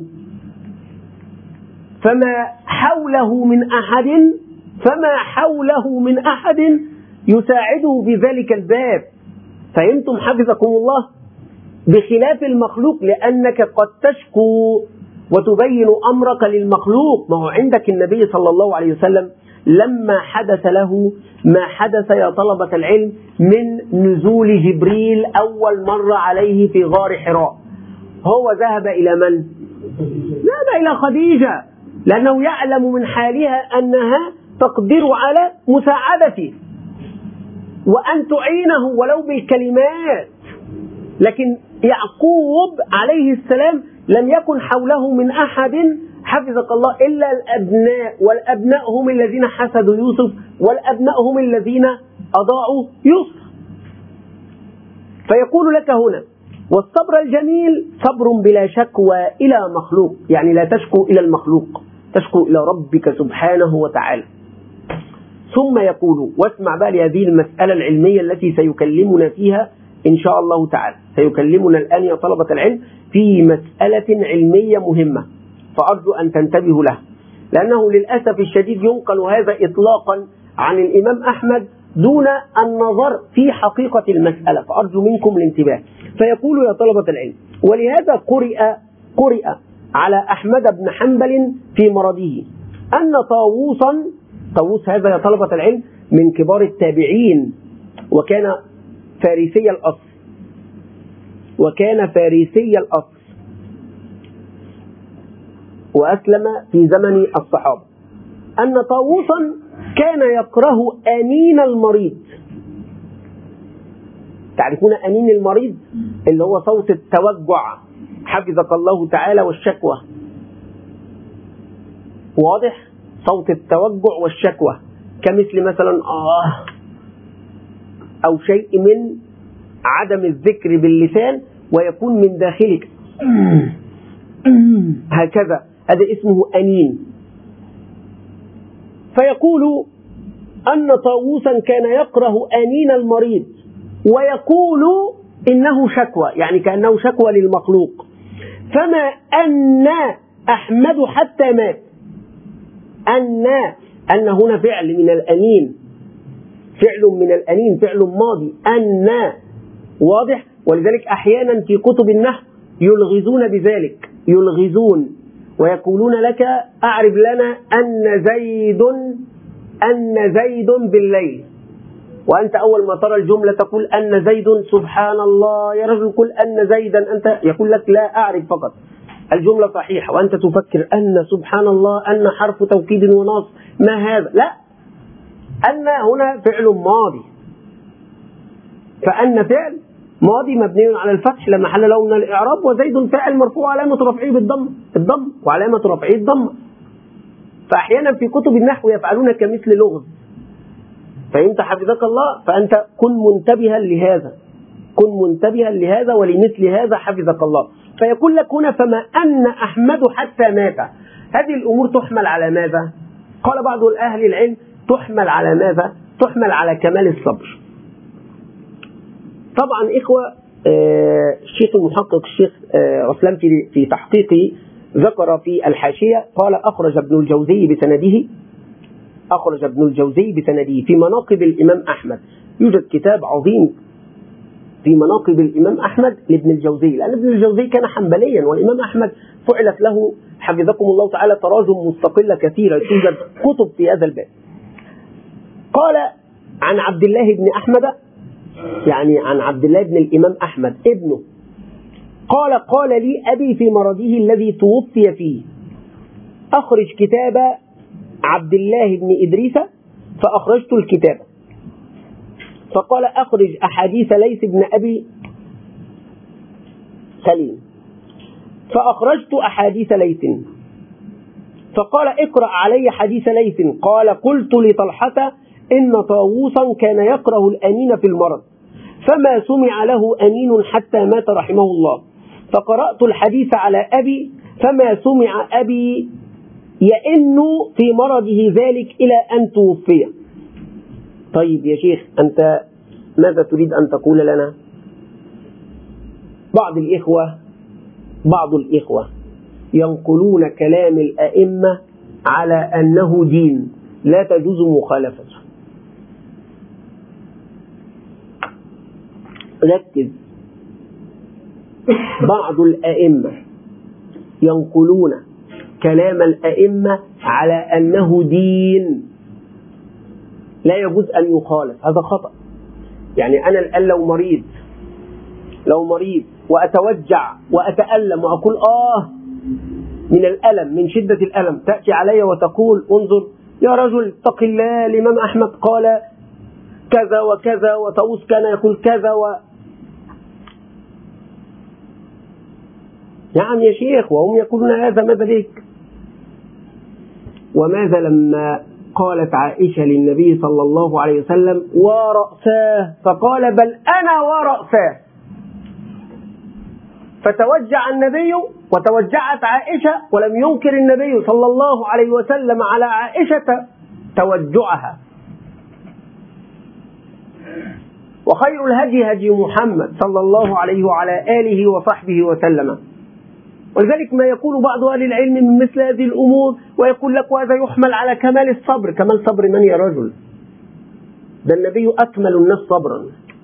فما حوله من أحد فما حوله من أحد يساعده بذلك الباب. فهمتم حفظكم الله؟ بخلاف المخلوق، لأنك قد تشكو وتبين أمرك للمخلوق. ما هو عندك النبي صلى الله عليه وسلم لما حدث له ما حدث يا طلبة العلم من نزول جبريل أول مرة عليه في غار حراء، هو ذهب إلى من؟ ذهب إلى خديجة، لأنه يعلم من حالها أنها تقدر على مساعدته وأن تعينه ولو بالكلمات. لكن يعقوب عليه السلام لم يكن حوله من أحد حفظك الله إلا الأبناء، والأبناء هم الذين حسدوا يوسف، والأبناء هم الذين أضاعوا يوسف. فيقول لك هنا والصبر الجميل صبر بلا شكوى إلى مخلوق، يعني لا تشكو إلى المخلوق، تشكو إلى ربك سبحانه وتعالى. ثم يقول واسمع بقى لهذه المسألة العلمية التي سيكلمنا فيها إن شاء الله تعالى. سيكلمنا الآن يا طلبة العلم في مسألة علمية مهمة، فأرجو أن تنتبهوا لها، لأنه للأسف الشديد ينقل هذا إطلاقا عن الإمام أحمد دون النظر في حقيقة المسألة، فأرجو منكم الانتباه. فيقول يا طلبة العلم ولهذا قرئ قرئ على أحمد بن حنبل في مرضه أن طاووسا، طاووس هذا يا طلبة العلم من كبار التابعين، وكان فارسي الأصل وكان فارسي الأصل وأسلم في زمن الصحابة، أن طاووسا كان يكره أنين المريض. تعرفون أنين المريض اللي هو صوت التوجع حفظك الله تعالى والشكوى، واضح؟ صوت التوجع والشكوى كمثل مثلا آه أو شيء من عدم الذكر باللسان ويكون من داخلك هكذا، هذا اسمه أنين. فيقول أن طاووسا كان يكره أنين المريض ويقول إنه شكوى، يعني كأنه شكوى للمخلوق. فما أن أحمد حتى مات. أن أن هنا فعل من الأنين، فعل من الأنين، فعل ماضي، أن، واضح؟ ولذلك أحيانا في كتب النحو يلغزون بذلك، يلغزون ويقولون لك أعرف لنا أن زيد أن زيد بالليل، وأنت أول ما ترى الجملة تقول أن زيد، سبحان الله يا رجل قل أن زيدا، أنت يقول لك لا أعرف فقط الجملة صحيحة، وأنت تفكر أن سبحان الله أن حرف توكيد ونصب، ما هذا؟ لا، أن هنا فعل ماضي، فأن فعل ماضي مبني على الفتح لا محل له من الإعراب، وزيد فاعل مرفوع علامة رفعه بالضم الضم وعلامة رفعه الضم. فأحيانا في كتب النحو يفعلون كمثل لغز، فأنت حفظك الله فأنت كن منتبها لهذا، كن منتبها لهذا ولمثل هذا حفظك الله. فيقول لك هنا فما أن أحمد حتى مات، هذه الأمور تحمل على ماذا؟ قال بعض أهل العلم تحمل على ماذا؟ تحمل على كمال الصبر. طبعا إخوة الشيخ المحقق الشيخ رسلان في في تحقيقه ذكر في الحاشية قال أخرج ابن الجوزي بسنده أخرج ابن الجوزي بسنده في مناقب الإمام أحمد. يوجد كتاب عظيم في مناقب الإمام أحمد لابن الجوزي، لأن ابن الجوزي كان حنبليا والإمام أحمد فعلت له حفظكم الله تعالى تراجم مستقلة كثيرة، توجد كتب في هذا الباب. قال عن عبد الله بن أحمد، يعني عن عبد الله بن الإمام أحمد ابنه، قال قال لي أبي في مرضه الذي توفي فيه أخرج كتاب عبد الله بن إدريس، فأخرجت الكتاب، فقال أخرج أحاديث ليث بن أبي سليم، فأخرجت أحاديث ليث، فقال اقرأ علي حديث ليث، قال قلت لطلحة إن طاووسا كان يكره الأنين في المرض، فما سمع له أنين حتى مات رحمه الله، فقرأت الحديث على أبي، فما سمع أبي يئن في مرضه ذلك إلى أن توفي. طيب يا شيخ أنت ماذا تريد أن تقول لنا؟ بعض الإخوة بعض الإخوة ينقلون كلام الأئمة على أنه دين لا تجوز مخالفته. ركز، بعض الأئمة ينقلون كلام الأئمة على أنه دين لا يجوز أن يخالف، هذا خطأ. يعني أنا الآن لو مريض لو مريض وأتوجع وأتألم وأقول آه من الألم، من شدة الألم، تأتي علي وتقول انظر يا رجل اتق الله، الإمام أحمد قال كذا وكذا، وطاووس كان يقول كذا و... نعم يا شيخ، وهم يقولون هذا، ماذا بك؟ وماذا لما قالت عائشة للنبي صلى الله عليه وسلم ورأساه، فقال بل أنا ورأساه، فتوجع النبي وتوجعت عائشة، ولم ينكر النبي صلى الله عليه وسلم على عائشة توجعها. وخير الهدي هدي محمد صلى الله عليه وعلى آله وصحبه وسلم. ولذلك ما يقول بعض أهل العلم من مثل هذه الأمور ويقول لك وهذا يحمل على كمال الصبر. كمال صبر من يا رجل؟ ده النبي أكمل الناس صبرا.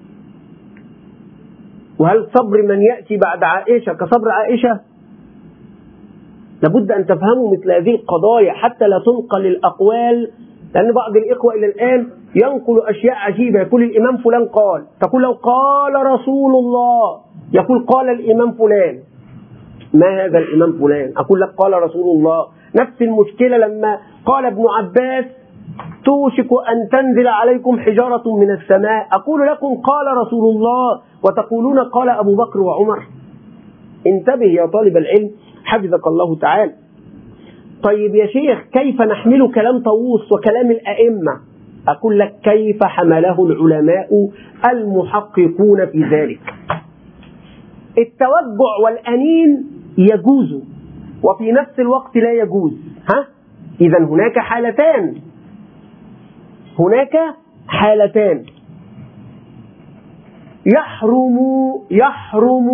وهل صبر من يأتي بعد عائشة كصبر عائشة؟ لابد أن تفهموا مثل هذه القضايا حتى لا تنقل الأقوال، لأن بعض الإخوة إلى الآن ينقل أشياء عجيبة، يقول الإمام فلان قال، تقول لو قال رسول الله، يقول قال الإمام فلان. ما هذا الإمام فلان؟ أقول لك قال رسول الله. نفس المشكلة لما قال ابن عباس توشك أن تنزل عليكم حجارة من السماء، أقول لكم قال رسول الله وتقولون قال أبو بكر وعمر. انتبه يا طالب العلم حفظك الله تعالى. طيب يا شيخ كيف نحمل كلام طاووس وكلام الأئمة؟ أقول لك كيف حمله العلماء المحققون في ذلك. التوجع والأنين يجوز وفي نفس الوقت لا يجوز. ها؟ إذا هناك حالتان هناك حالتان يحرم يحرم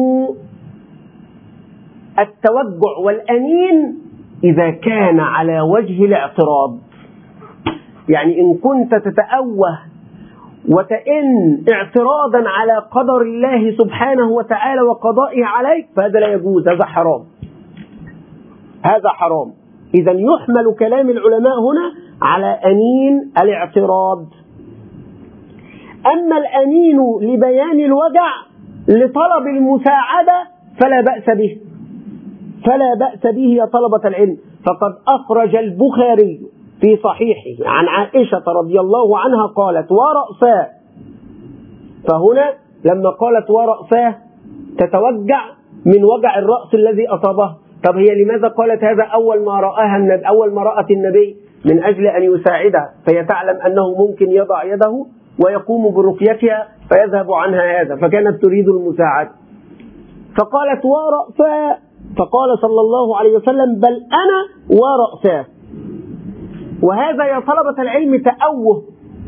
التوجع والأنين إذا كان على وجه الاعتراض. يعني إن كنت تتأوه وتئن اعتراضا على قدر الله سبحانه وتعالى وقضائه عليك فهذا لا يجوز، هذا حرام هذا حرام. إذا يحمل كلام العلماء هنا على أنين الاعتراض. أما الأنين لبيان الوجع لطلب المساعدة فلا بأس به، فلا بأس به يا طلبة العلم. فقد أخرج البخاري في صحيحه عن عائشة رضي الله عنها قالت ورأساه. فهنا لما قالت ورأساه تتوجع من وجع الرأس الذي أصابه. طب هي لماذا قالت هذا أول ما رآها النبي، أول ما رأت النبي؟ من أجل أن يساعدها، فهي تعلم أنه ممكن يضع يده ويقوم برقيتها فيذهب عنها هذا، فكانت تريد المساعدة. فقالت ورأساه، فقال صلى الله عليه وسلم بل أنا ورأساه. وهذا يا طلبة العلم تأوه،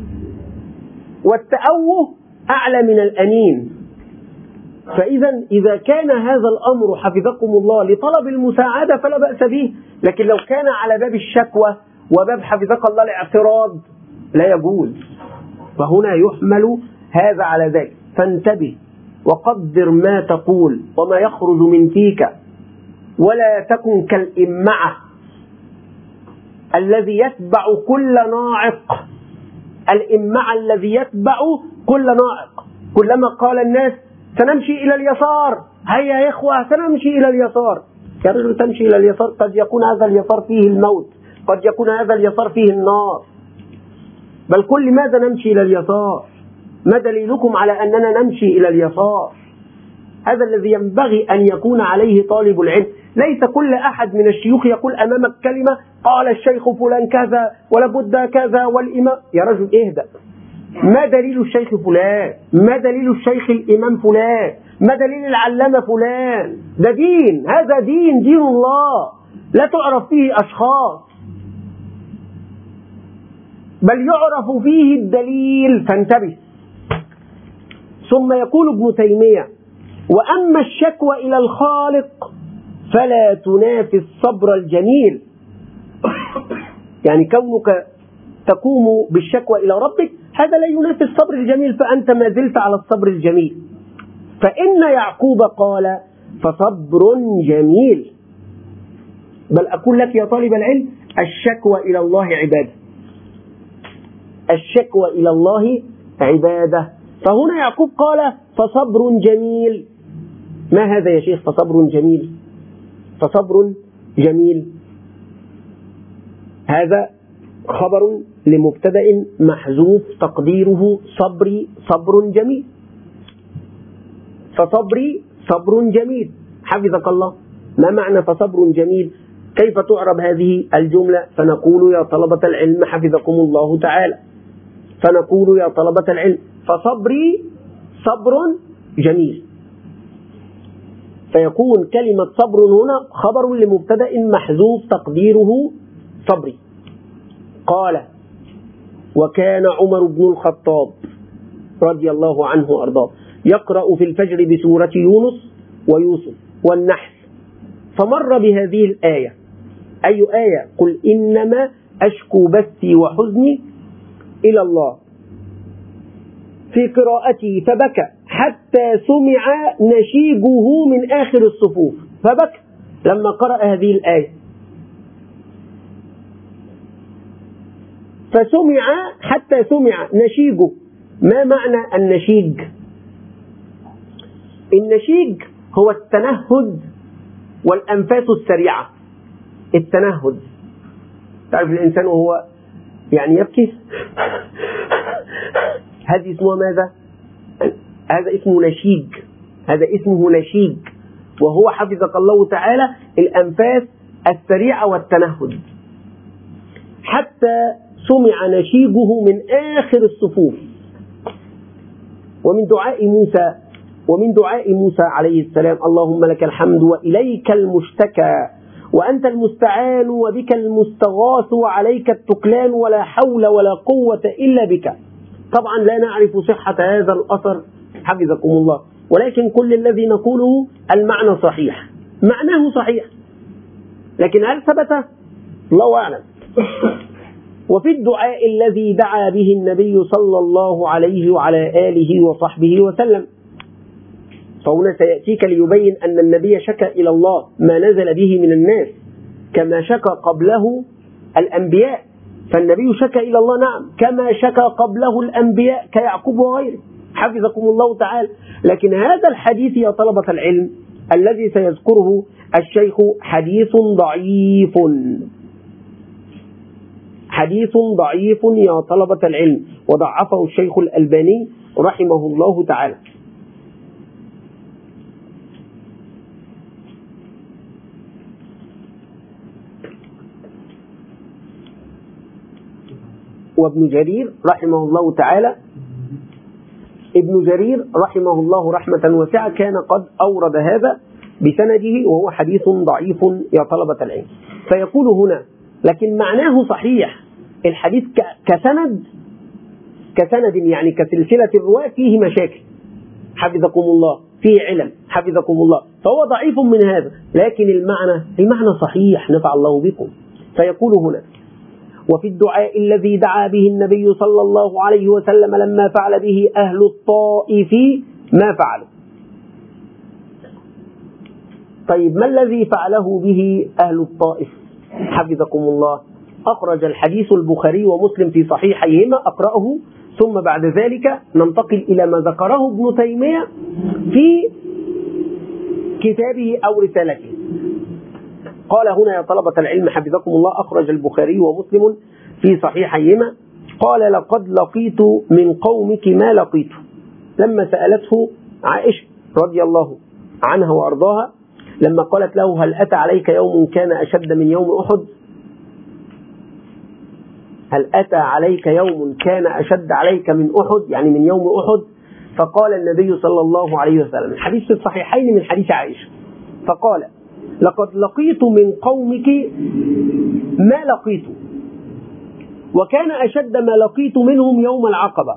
والتأوه أعلى من الأنين. فإذا إذا كان هذا الأمر حفظكم الله لطلب المساعدة فلا بأس به، لكن لو كان على باب الشكوى وباب حفظك الله الاعتراض لا يجوز. فهنا يحمل هذا على ذلك. فانتبه وقدر ما تقول وما يخرج من فيك، ولا تكن كالإمعة الذي يتبع كل ناعق. الإمعة الذي يتبع كل ناعق، كلما قال الناس سنمشي إلى اليسار، هيا يا إخوة سنمشي إلى اليسار. يا رجل تمشي إلى اليسار، قد يكون هذا اليسار فيه الموت، قد يكون هذا اليسار فيه النار. بل كل لماذا نمشي إلى اليسار؟ ما دليلكم على أننا نمشي إلى اليسار؟ هذا الذي ينبغي أن يكون عليه طالب العلم. ليس كل أحد من الشيوخ يقول أمامك كلمة قال الشيخ فلان كذا ولابد كذا والإمام. يا رجل اهدأ، ما دليل الشيخ فلان؟ ما دليل الشيخ الإمام فلان؟ ما دليل العلامة فلان؟ ده دين، هذا دين، دين الله لا تعرف فيه أشخاص، بل يعرف فيه الدليل. فانتبه. ثم يقول ابن تيمية وأما الشكوى إلى الخالق فلا تنافي الصبر الجميل. يعني كونك تقوم بالشكوى إلى ربك هذا لا ينافي الصبر الجميل، فأنت ما زلت على الصبر الجميل. فإن يعقوب قال فصبر جميل. بل أقول لك يا طالب العلم الشكوى إلى الله عبادة، الشكوى إلى الله عبادة. فهنا يعقوب قال فصبر جميل. ما هذا يا شيخ فصبر جميل؟ فصبر جميل هذا خبر لمبتدأ محذوف تقديره صبري صبر جميل. فصبري صبر جميل حفظك الله. ما معنى فصبر جميل؟ كيف تعرب هذه الجملة؟ فنقول يا طلبة العلم حفظكم الله تعالى، فنقول يا طلبة العلم فصبري صبر جميل. فيكون كلمة صبر هنا خبر لمبتدأ محذوف تقديره صبري. قال وكان عمر بن الخطاب رضي الله عنه وأرضاه يقرأ في الفجر بسورة يونس ويوسف والنحل، فمر بهذه الآية. أي آية؟ قل إنما أشكو بثي وحزني إلى الله. في قراءته فبكى حتى سمع نشيجه من آخر الصفوف، فبكى لما قرأ هذه الآية. فسمع حتى سمع نشيجه. ما معنى النشيج؟ النشيج هو التنهد والأنفاس السريعة. التنهد، تعرف الإنسان وهو يعني يبكي هذه اسمه ماذا؟ هذا اسمه نشيج، هذا اسمه نشيج، وهو حفظك الله تعالى الأنفاس السريعة والتنهد. حتى سمع نشيجه من آخر الصفوف. ومن دعاء موسى ومن دعاء موسى عليه السلام اللهم لك الحمد وإليك المشتكى وأنت المستعان وبك المستغاث وعليك التكلان ولا حول ولا قوة إلا بك. طبعا لا نعرف صحة هذا الأثر حفظكم الله، ولكن كل الذي نقوله المعنى صحيح، معناه صحيح، لكن هل ثبت؟ الله أعلم. وفي الدعاء الذي دعا به النبي صلى الله عليه وعلى آله وصحبه وسلم، فهنا سيأتيك ليبين أن النبي شكى إلى الله ما نزل به من الناس كما شكى قبله الأنبياء. فالنبي شكى إلى الله نعم، كما شكى قبله الأنبياء كيعقوب وغيره حفظكم الله تعالى. لكن هذا الحديث يا طلبة العلم الذي سيذكره الشيخ حديث ضعيف، حديث ضعيف يا طلبة العلم، وضعفه الشيخ الألباني رحمه الله تعالى. وابن جرير رحمه الله تعالى ابن جرير رحمه الله رحمة واسعة كان قد أورد هذا بسنده، وهو حديث ضعيف يا طلبة العلم. فيقول هنا لكن معناه صحيح، الحديث كسند كسند يعني كسلسلة الرواة فيه مشاكل حفظكم الله، فيه علم حفظكم الله، فهو ضعيف من هذا، لكن المعنى المعنى صحيح نفع الله بكم. فيقول هنا: وفي الدعاء الذي دعا به النبي صلى الله عليه وسلم لما فعل به أهل الطائف ما فعلوا. طيب ما الذي فعله به أهل الطائف حفظكم الله؟ أخرج الحديث البخاري ومسلم في صحيحيهما، أقرأه ثم بعد ذلك ننتقل إلى ما ذكره ابن تيمية في كتابه أو رسالته. قال هنا يا طلبة العلم حفظكم الله: أخرج البخاري ومسلم في صحيحيهما قال: لقد لقيت من قومك ما لقيت. لما سألته عائشة رضي الله عنها وأرضاها لما قالت له: هل أتى عليك يوم كان أشد من يوم أحد؟ هل أتى عليك يوم كان أشد عليك من أحد، يعني من يوم أحد؟ فقال النبي صلى الله عليه وسلم، الحديث في الصحيحين من حديث عائشة، فقال: لقد لقيت من قومك ما لقيت، وكان أشد ما لقيت منهم يوم العقبة،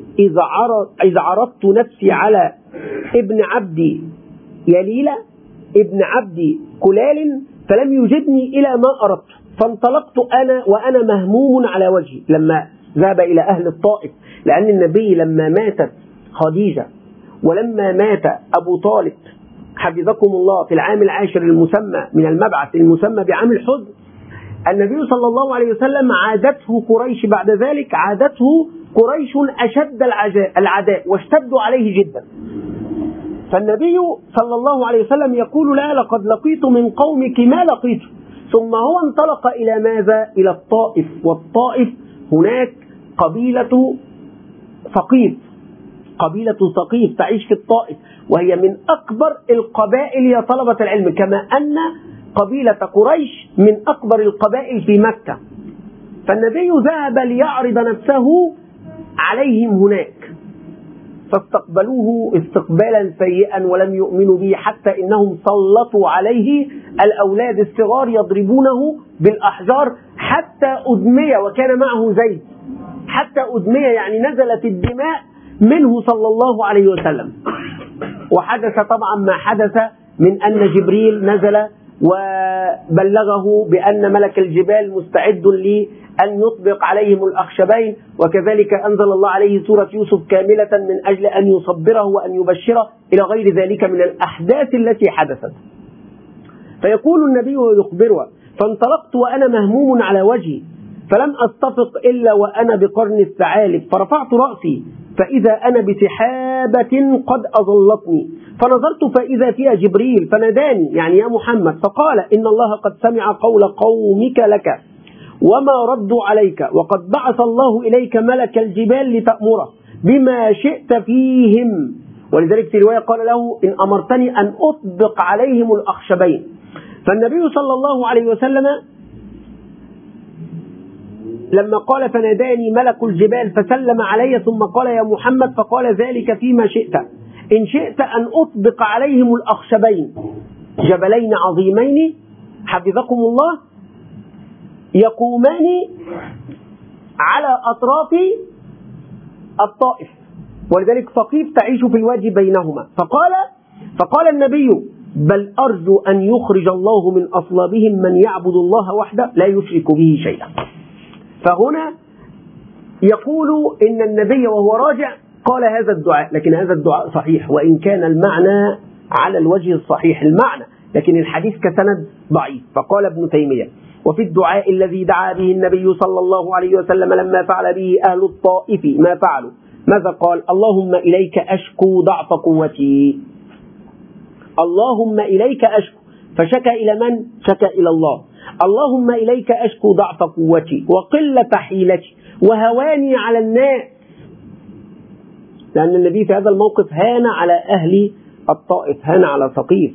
إذا عرضت نفسي على ابن عبد يليلة ابن عبد كلال فلم يجدني إلى ما أردت، فانطلقت أنا وأنا مهموم على وجهي. لما ذهب إلى أهل الطائف، لأن النبي لما ماتت خديجة ولما مات أبو طالب حفظكم الله في العام العاشر المسمى من المبعث المسمى بعام الحزن، النبي صلى الله عليه وسلم عادته قريش بعد ذلك، عادته قريش أشد العداء واشتدوا عليه جدا. فالنبي صلى الله عليه وسلم يقول: لا، لقد لقيت من قومك ما لقيت. ثم هو انطلق إلى ماذا؟ إلى الطائف، والطائف هناك قبيلة ثقيف، قبيلة ثقيف تعيش في الطائف، وهي من أكبر القبائل يا طلبة العلم، كما أن قبيلة قريش من أكبر القبائل في مكة. فالنبي ذهب ليعرض نفسه عليهم هناك، فاستقبلوه استقبالا سيئا ولم يؤمنوا به، حتى إنهم سلطوا عليه الأولاد الصغار يضربونه بالأحجار حتى أدمية، وكان معه زيت، حتى أدمية يعني نزلت الدماء منه صلى الله عليه وسلم. وحدث طبعا ما حدث من أن جبريل نزل وبلغه بأن ملك الجبال مستعد لأن يطبق عليهم الأخشبين، وكذلك أنزل الله عليه سورة يوسف كاملة من أجل أن يصبره وأن يبشره إلى غير ذلك من الأحداث التي حدثت. فيقول النبي ويخبره: فانطلقت وأنا مهموم على وجهي فلم أستفق إلا وأنا بقرن الثعالب، فرفعت رأسي فإذا أنا بسحابة قد أظلتني، فنظرت فإذا فيها جبريل فناداني، يعني يا محمد، فقال: إن الله قد سمع قول قومك لك وما ردوا عليك، وقد بعث الله إليك ملك الجبال لتأمره بما شئت فيهم. ولذلك في رواية قال له: إن أمرتني أن أطبق عليهم الأخشبين. فالنبي صلى الله عليه وسلم لما قال فناداني ملك الجبال فسلم علي ثم قال: يا محمد، فقال: ذلك فيما شئت، إن شئت أن أطبق عليهم الأخشبين، جبلين عظيمين حفظكم الله يقومان على أطراف الطائف، ولذلك ثقيف تعيش في الوادي بينهما. فقال فقال النبي: بل أرجو أن يخرج الله من أصلابهم من يعبد الله وحده لا يشرك به شيئا. فهنا يقول إن النبي وهو راجع قال هذا الدعاء، لكن هذا الدعاء صحيح، وإن كان المعنى على الوجه الصحيح المعنى، لكن الحديث كسند ضعيف. فقال ابن تيمية: وفي الدعاء الذي دعا به النبي صلى الله عليه وسلم لما فعل به أهل الطائف ما فعلوا، ماذا قال؟ اللهم إليك أشكو ضعف قوتي. اللهم إليك أشكو، فشكى إلى من؟ شكى إلى الله. اللهم إليك أشكو ضعف قوتي وقلة حيلتي وهواني على الناس، لأن النبي في هذا الموقف هان على أهل الطائف، هان على ثقيف.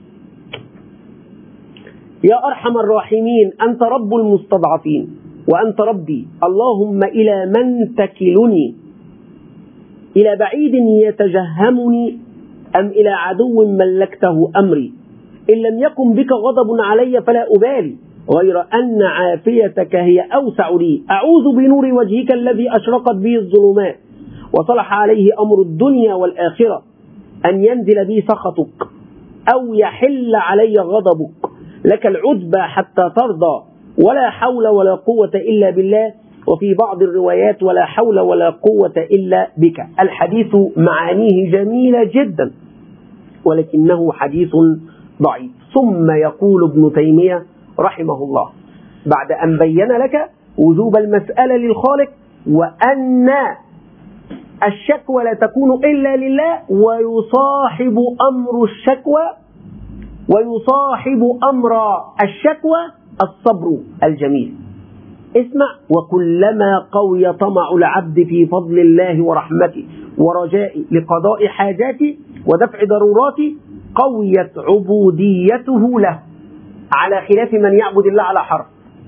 يا أرحم الراحمين أنت رب المستضعفين وأنت ربي، اللهم إلى من تكلني؟ إلى بعيد يتجهمني أم إلى عدو ملكته أمري؟ إن لم يكن بك غضب علي فلا أبالي، غير أن عافيتك هي أوسع لي. أعوذ بنور وجهك الذي أشرقت به الظلمات وصلح عليه أمر الدنيا والآخرة أن ينزل بي سخطك أو يحل علي غضبك. لك العتبى حتى ترضى، ولا حول ولا قوة إلا بالله. وفي بعض الروايات ولا حول ولا قوة إلا بك. الحديث معانيه جميلة جدا، ولكنه حديث ضعيف. ثم يقول ابن تيمية رحمه الله بعد أن بين لك وجوب المسألة للخالق وأن الشكوى لا تكون إلا لله، ويصاحب أمر الشكوى ويصاحب أمر الشكوى الصبر الجميل. اسمع: وكلما قوي طمع العبد في فضل الله ورحمته ورجائه لقضاء حاجاته ودفع ضروراته قويت عبوديته له، على خلاف من يعبد الله على حرف.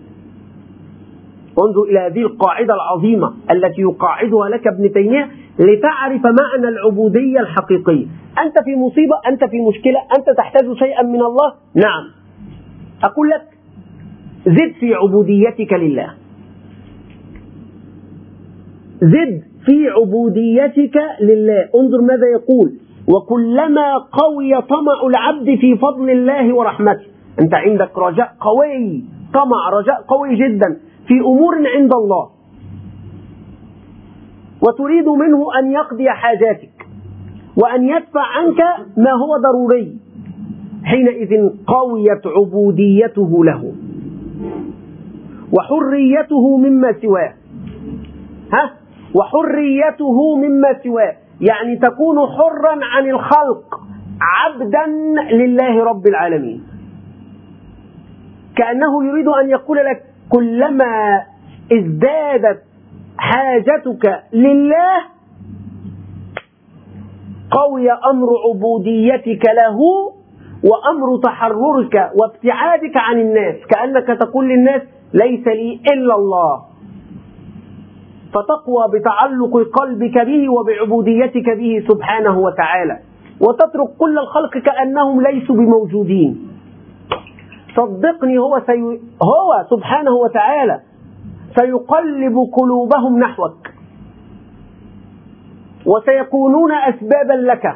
انظر إلى هذه القاعدة العظيمة التي يقاعدها لك ابن تيمية لتعرف معنى العبودية الحقيقية. أنت في مصيبة، أنت في مشكلة، أنت تحتاج شيئا من الله، نعم، أقول لك زد في عبوديتك لله، زد في عبوديتك لله. انظر ماذا يقول: وكلما قوي طمع العبد في فضل الله ورحمته. أنت عندك رجاء قوي، طمع رجاء قوي جدا في أمور عند الله، وتريد منه أن يقضي حاجاتك وأن يدفع عنك ما هو ضروري. حينئذ قويت عبوديته له وحريته مما سواه. ها؟ وحريته مما سواه، يعني تكون حرا عن الخلق، عبدا لله رب العالمين. كأنه يريد أن يقول لك كلما ازدادت حاجتك لله قوي أمر عبوديتك له وأمر تحررك وابتعادك عن الناس، كأنك تقول للناس ليس لي إلا الله، فتقوى بتعلق قلبك به وبعبوديتك به سبحانه وتعالى، وتترك كل الخلق كأنهم ليسوا بموجودين. صدقني، هو سي... هو سبحانه وتعالى سيقلب قلوبهم نحوك، وسيكونون أسبابا لك،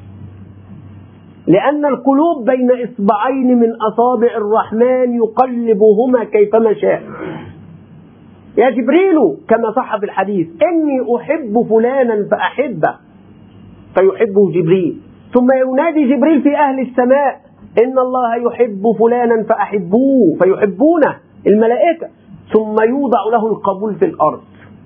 لأن القلوب بين إصبعين من أصابع الرحمن يقلبهما كيفما شاء. يا جبريل كما صح في الحديث: إني أحب فلانا فأحبه، فيحبه جبريل. ثم ينادي جبريل في أهل السماء: إن الله يحب فلانا فأحبوه، فيحبونه الملائكة. ثم يوضع له القبول في الأرض.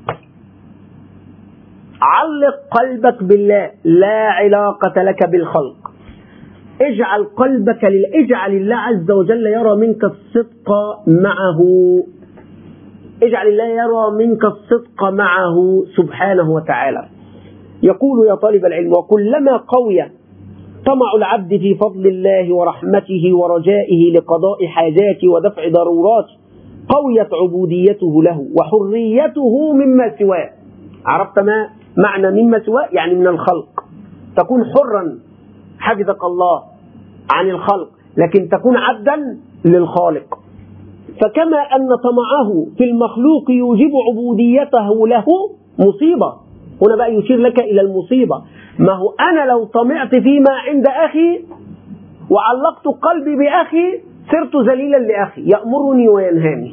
علق قلبك بالله، لا علاقة لك بالخلق. اجعل قلبك لله، اجعل الله عز وجل يرى منك الصدق معه، اجعل الله يرى منك الصدق معه سبحانه وتعالى. يقول يا طالب العلم: وكلما قوي طمع العبد في فضل الله ورحمته ورجائه لقضاء حاجاته ودفع ضروراته قويت عبوديته له وحريته مما سواه. عرفت ما معنى مما سواه؟ يعني من الخلق. تكون حرا حفظك الله عن الخلق، لكن تكون عبدا للخالق. فكما أن طمعه في المخلوق يوجب عبوديته له مصيبة. هنا بقى يشير لك إلى المصيبة. ما هو أنا لو طمعت فيما عند أخي وعلقت قلبي بأخي صرت ذليلا لأخي يأمرني وينهاني.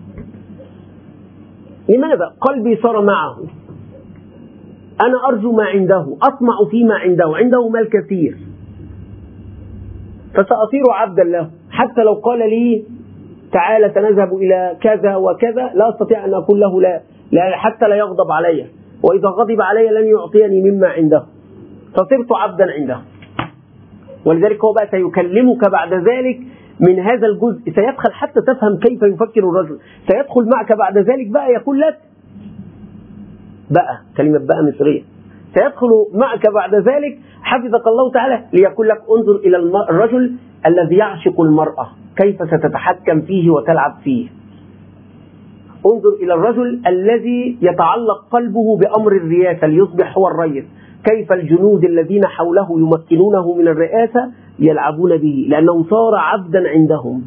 لماذا؟ قلبي صار معه، أنا أرجو ما عنده، أطمع فيما عنده، عنده مال كثير، فسأصير عبدا له. حتى لو قال لي تعالى سنذهب إلى كذا وكذا، لا أستطيع أن أقول له لا, لا حتى لا يغضب علي، وإذا غضب علي لن يعطيني مما عنده، فصرت عبدا عنده. ولذلك هو بقى سيكلمك بعد ذلك من هذا الجزء، سيدخل حتى تفهم كيف يفكر الرجل، سيدخل معك بعد ذلك بقى يقول لك بقى كلمة بقى مصرية، سيدخل معك بعد ذلك حفظك الله تعالى ليقول لك انظر إلى الرجل الذي يعشق المرأة كيف ستتحكم فيه وتلعب فيه، انظر إلى الرجل الذي يتعلق قلبه بأمر الرئاسة ليصبح هو الرئيس، كيف الجنود الذين حوله يمكنونه من الرئاسة يلعبون به لأنه صار عبدا عندهم.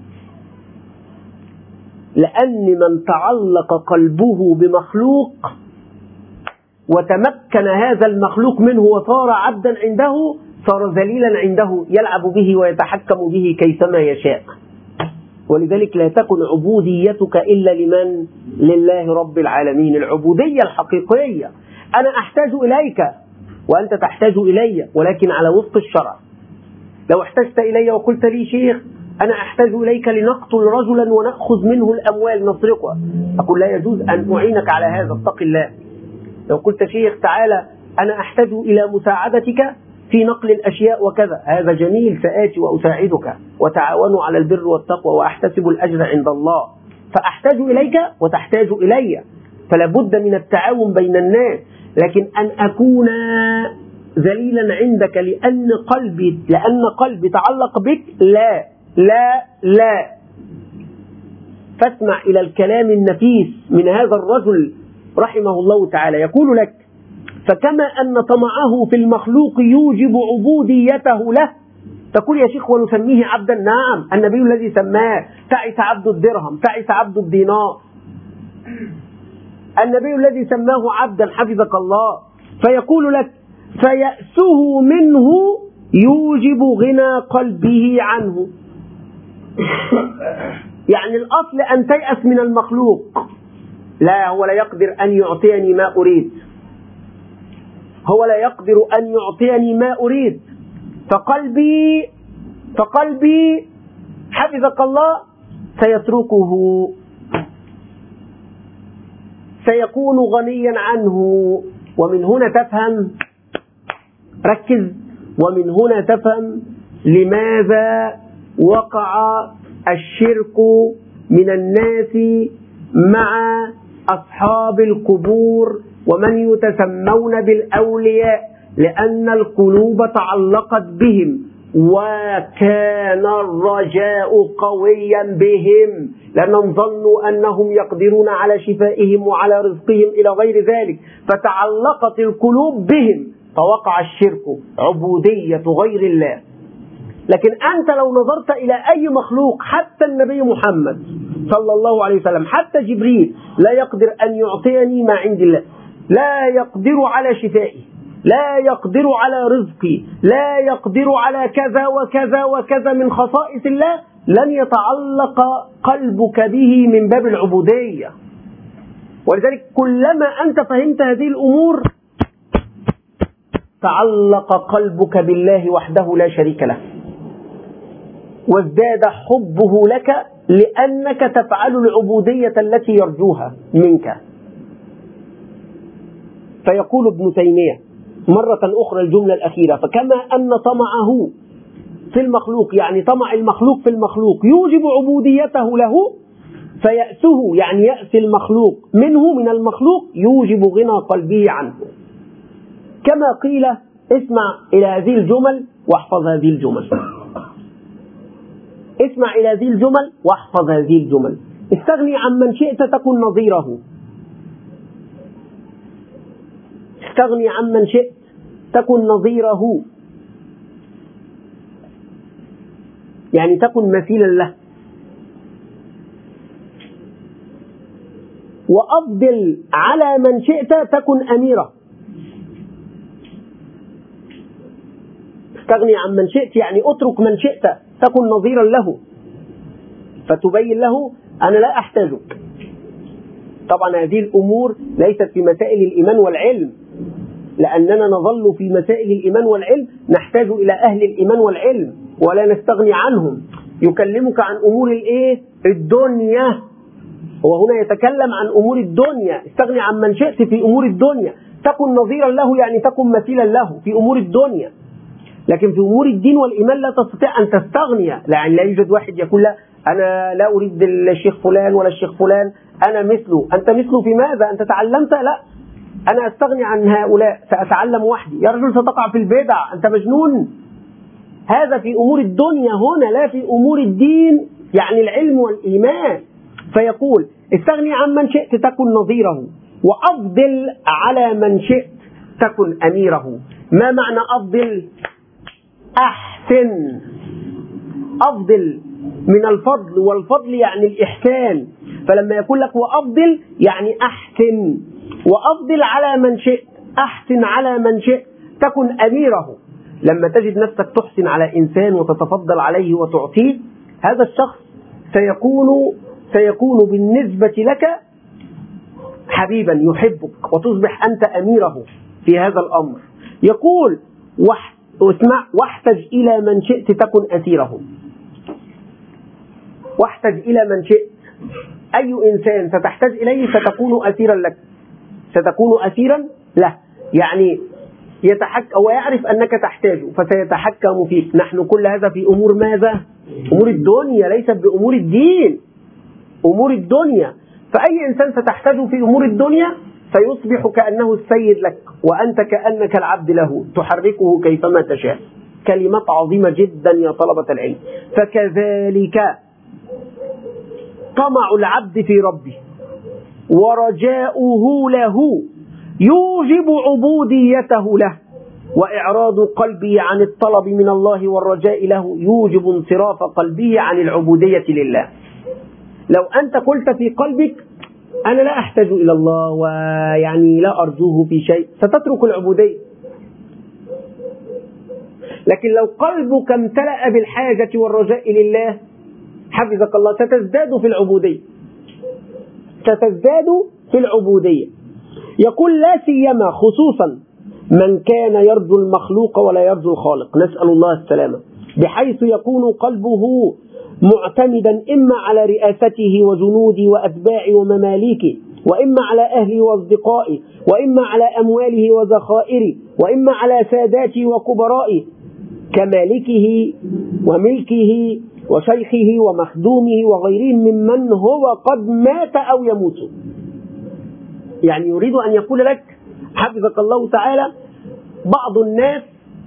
لأن من تعلق قلبه بمخلوق وتمكن هذا المخلوق منه وصار عبدا عنده صار ذليلا عنده يلعب به ويتحكم به كيفما يشاء. ولذلك لا تكن عبوديتك إلا لمن؟ لله رب العالمين، العبودية الحقيقية. أنا أحتاج إليك وأنت تحتاج إلي، ولكن على وفق الشرع. لو احتجت إلي وقلت لي شيخ أنا أحتاج إليك لنقتل رجلا ونأخذ منه الأموال نسرقها، أقول لا يجوز أن أعينك على هذا، اتق الله. لو قلت شيخ تعالى أنا أحتاج إلى مساعدتك في نقل الأشياء وكذا، هذا جميل، سآتي وأساعدك، وتعاونوا على البر والتقوى وأحتسب الأجر عند الله. فأحتاج إليك وتحتاج إلي، فلا بد من التعاون بين الناس. لكن أن أكون ذليلا عندك لأن قلبي لأن قلبي تعلق بك، لا لا لا. فاسمع إلى الكلام النفيس من هذا الرجل رحمه الله تعالى، يقول لك: فكما أن طمعه في المخلوق يوجب عبوديته له. تقول يا شيخ ونسميه عبدا؟ نعم، النبي الذي سماه تعس عبد الدرهم، تعس عبد الدينار، النبي الذي سماه عبدا حفظك الله. فيقول لك: فيأسه منه يوجب غنى قلبه عنه. يعني الأصل أن تيأس من المخلوق، لا، هو لا يقدر أن يعطيني ما أريد، هو لا يقدر أن يعطيني ما أريد، فقلبي فقلبي حفظك الله سيتركه، سيكون غنيا عنه. ومن هنا تفهم، ركز، ومن هنا تفهم لماذا وقع الشرك من الناس مع أصحاب القبور ومن يتسمون بالأولياء، لأن القلوب تعلقت بهم وكان الرجاء قويا بهم، لأنهم ظنوا أنهم يقدرون على شفائهم وعلى رزقهم إلى غير ذلك، فتعلقت القلوب بهم فوقع الشرك، عبودية غير الله. لكن أنت لو نظرت إلى أي مخلوق، حتى النبي محمد صلى الله عليه وسلم، حتى جبريل، لا يقدر أن يعطيني ما عند الله، لا يقدر على شفائي، لا يقدر على رزقي، لا يقدر على كذا وكذا وكذا من خصائص الله، لن يتعلق قلبك به من باب العبودية. ولذلك كلما أنت فهمت هذه الأمور تعلق قلبك بالله وحده لا شريك له، وازداد حبه لك لأنك تفعل العبودية التي يرجوها منك. فيقول ابن تيمية مرة أخرى الجملة الأخيرة: فكما أن طمعه في المخلوق، يعني طمع المخلوق في المخلوق، يوجب عبوديته له، فيأسه يعني يأس المخلوق منه من المخلوق يوجب غنى قلبه عنه. كما قيل، اسمع إلى هذه الجمل واحفظ هذه الجمل، اسمع إلى هذه الجمل واحفظ هذه الجمل: استغني عمن شئت تكن نظيره، استغني عمن شئت تكن نظيره، يعني تكن مثيلا له. وأفضل على من شئت تكن أميرة. استغني عن من شئت يعني اترك من شئت تكن نظيرا له، فتبين له أنا لا أحتاجك. طبعا هذه الأمور ليست في مسائل الإيمان والعلم، لأننا نظل في مسائل الإيمان والعلم نحتاج إلى أهل الإيمان والعلم ولا نستغني عنهم. يكلمك عن أمور الإيه؟ الدنيا. هو هنا يتكلم عن أمور الدنيا. استغني عن من شئت في أمور الدنيا، تكن نظيرا له يعني تكن مثيلا له في أمور الدنيا. لكن في أمور الدين والإيمان لا تستطيع أن تستغني، يعني لا يوجد واحد يقول لا أنا لا أريد الشيخ فلان ولا الشيخ فلان، أنا مثله. أنت مثله في ماذا؟ أنت تعلمت؟ لا، أنا أستغني عن هؤلاء، سأتعلم وحدي. يا رجل ستقع في البدع، أنت مجنون. هذا في أمور الدنيا هنا، لا في أمور الدين يعني العلم والإيمان. فيقول استغني عن من شئت تكن نظيره، وأفضل على من شئت تكن أميره. ما معنى أفضل؟ أحسن. أفضل من الفضل، والفضل يعني الإحسان. فلما يقول لك وأفضل يعني أحسن، وأفضل على من شئت، أحسن على من شئت تكن أميره. لما تجد نفسك تحسن على إنسان وتتفضل عليه وتعطيه، هذا الشخص سيكون سيكون بالنسبة لك حبيبا يحبك، وتصبح أنت أميره في هذا الأمر. يقول واسمع واحتج إلى من شئت تكن أسيره. واحتج إلى من شئت، أي إنسان ستحتاج إليه ستكون أسيرا لك، ستكون أسيرا له، يعني يتحكم ويعرف أنك تحتاجه فسيتحكم فيك. نحن كل هذا في أمور ماذا؟ أمور الدنيا، ليست بأمور الدين، أمور الدنيا. فأي إنسان ستحتاجه في أمور الدنيا سيصبح كأنه السيد لك، وأنت كأنك العبد له، تحركه كيفما تشاء. كلمات عظيمة جدا يا طلبة العلم. فكذلك طمع العبد في ربه ورجاؤه له يوجب عبوديته له، وإعراض قلبه عن الطلب من الله والرجاء له يوجب انصراف قلبه عن العبودية لله. لو أنت قلت في قلبك أنا لا أحتاج إلى الله ويعني لا أرجوه في شيء، ستترك العبودية. لكن لو قلبك امتلأ بالحاجة والرجاء لله حفظك الله ستزداد في العبودية، ستزداد في العبودية. يقول لا سيما خصوصا من كان يرجو المخلوق ولا يرجو الخالق، نسأل الله السلامة، بحيث يكون قلبه معتمدا إما على رئاسته وجنوده وأتباعه ومماليكه، وإما على أهله وأصدقائه، وإما على أمواله وذخائره، وإما على ساداته وكبرائه كمالكه وملكه وشيخه ومخدومه وغيرهم ممن هو قد مات أو يموت. يعني يريد أن يقول لك حفظك الله تعالى بعض الناس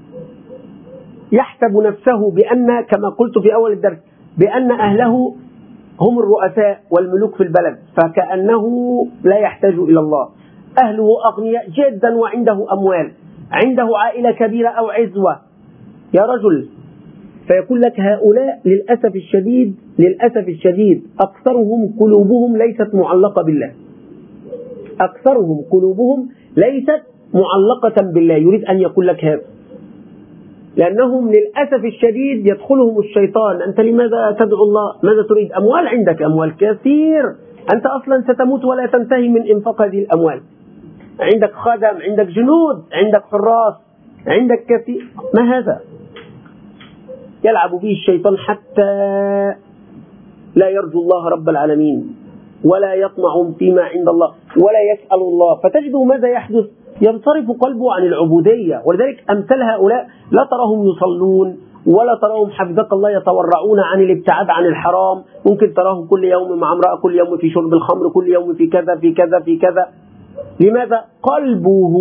يحسب نفسه بأن كما قلت في أول الدرس بأن أهله هم الرؤساء والملوك في البلد، فكأنه لا يحتاج إلى الله. أهله أغنياء جدا وعنده أموال، عنده عائلة كبيرة أو عزوة. يا رجل، فيقول لك هؤلاء للأسف الشديد للأسف الشديد أكثرهم قلوبهم ليست معلقة بالله، أكثرهم قلوبهم ليست معلقة بالله. يريد أن يقول لك هذا لأنهم للأسف الشديد يدخلهم الشيطان. أنت لماذا تدعو الله؟ ماذا تريد؟ أموال، عندك أموال كثير، أنت أصلا ستموت ولا تنتهي من إنفاق هذه الأموال. عندك خدم، عندك جنود، عندك حراس، عندك كثير. ما هذا؟ يلعب به الشيطان حتى لا يرجو الله رب العالمين ولا يطمع فيما عند الله ولا يسأل الله. فتجده ماذا يحدث؟ ينصرف قلبه عن العبودية. ولذلك أمثال هؤلاء لا تراهم يصلون ولا تراهم حفظك الله يتورعون عن الابتعاد عن الحرام. ممكن تراهم كل يوم مع امرأة، كل يوم في شرب الخمر، كل يوم في كذا في كذا في كذا. لماذا؟ قلبه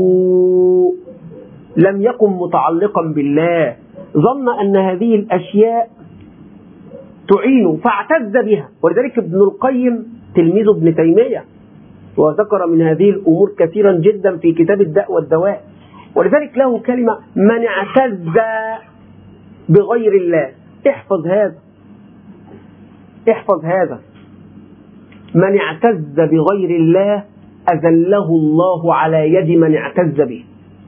لم يكن متعلقا بالله، ظن أن هذه الأشياء تعينه فاعتز بها. ولذلك ابن القيم تلميذ ابن تيمية وذكر من هذه الأمور كثيرا جدا في كتاب الداء والدواء. ولذلك له كلمة من اعتز بغير الله. احفظ هذا، احفظ هذا. من اعتز بغير الله أذله الله على يد من اعتز به.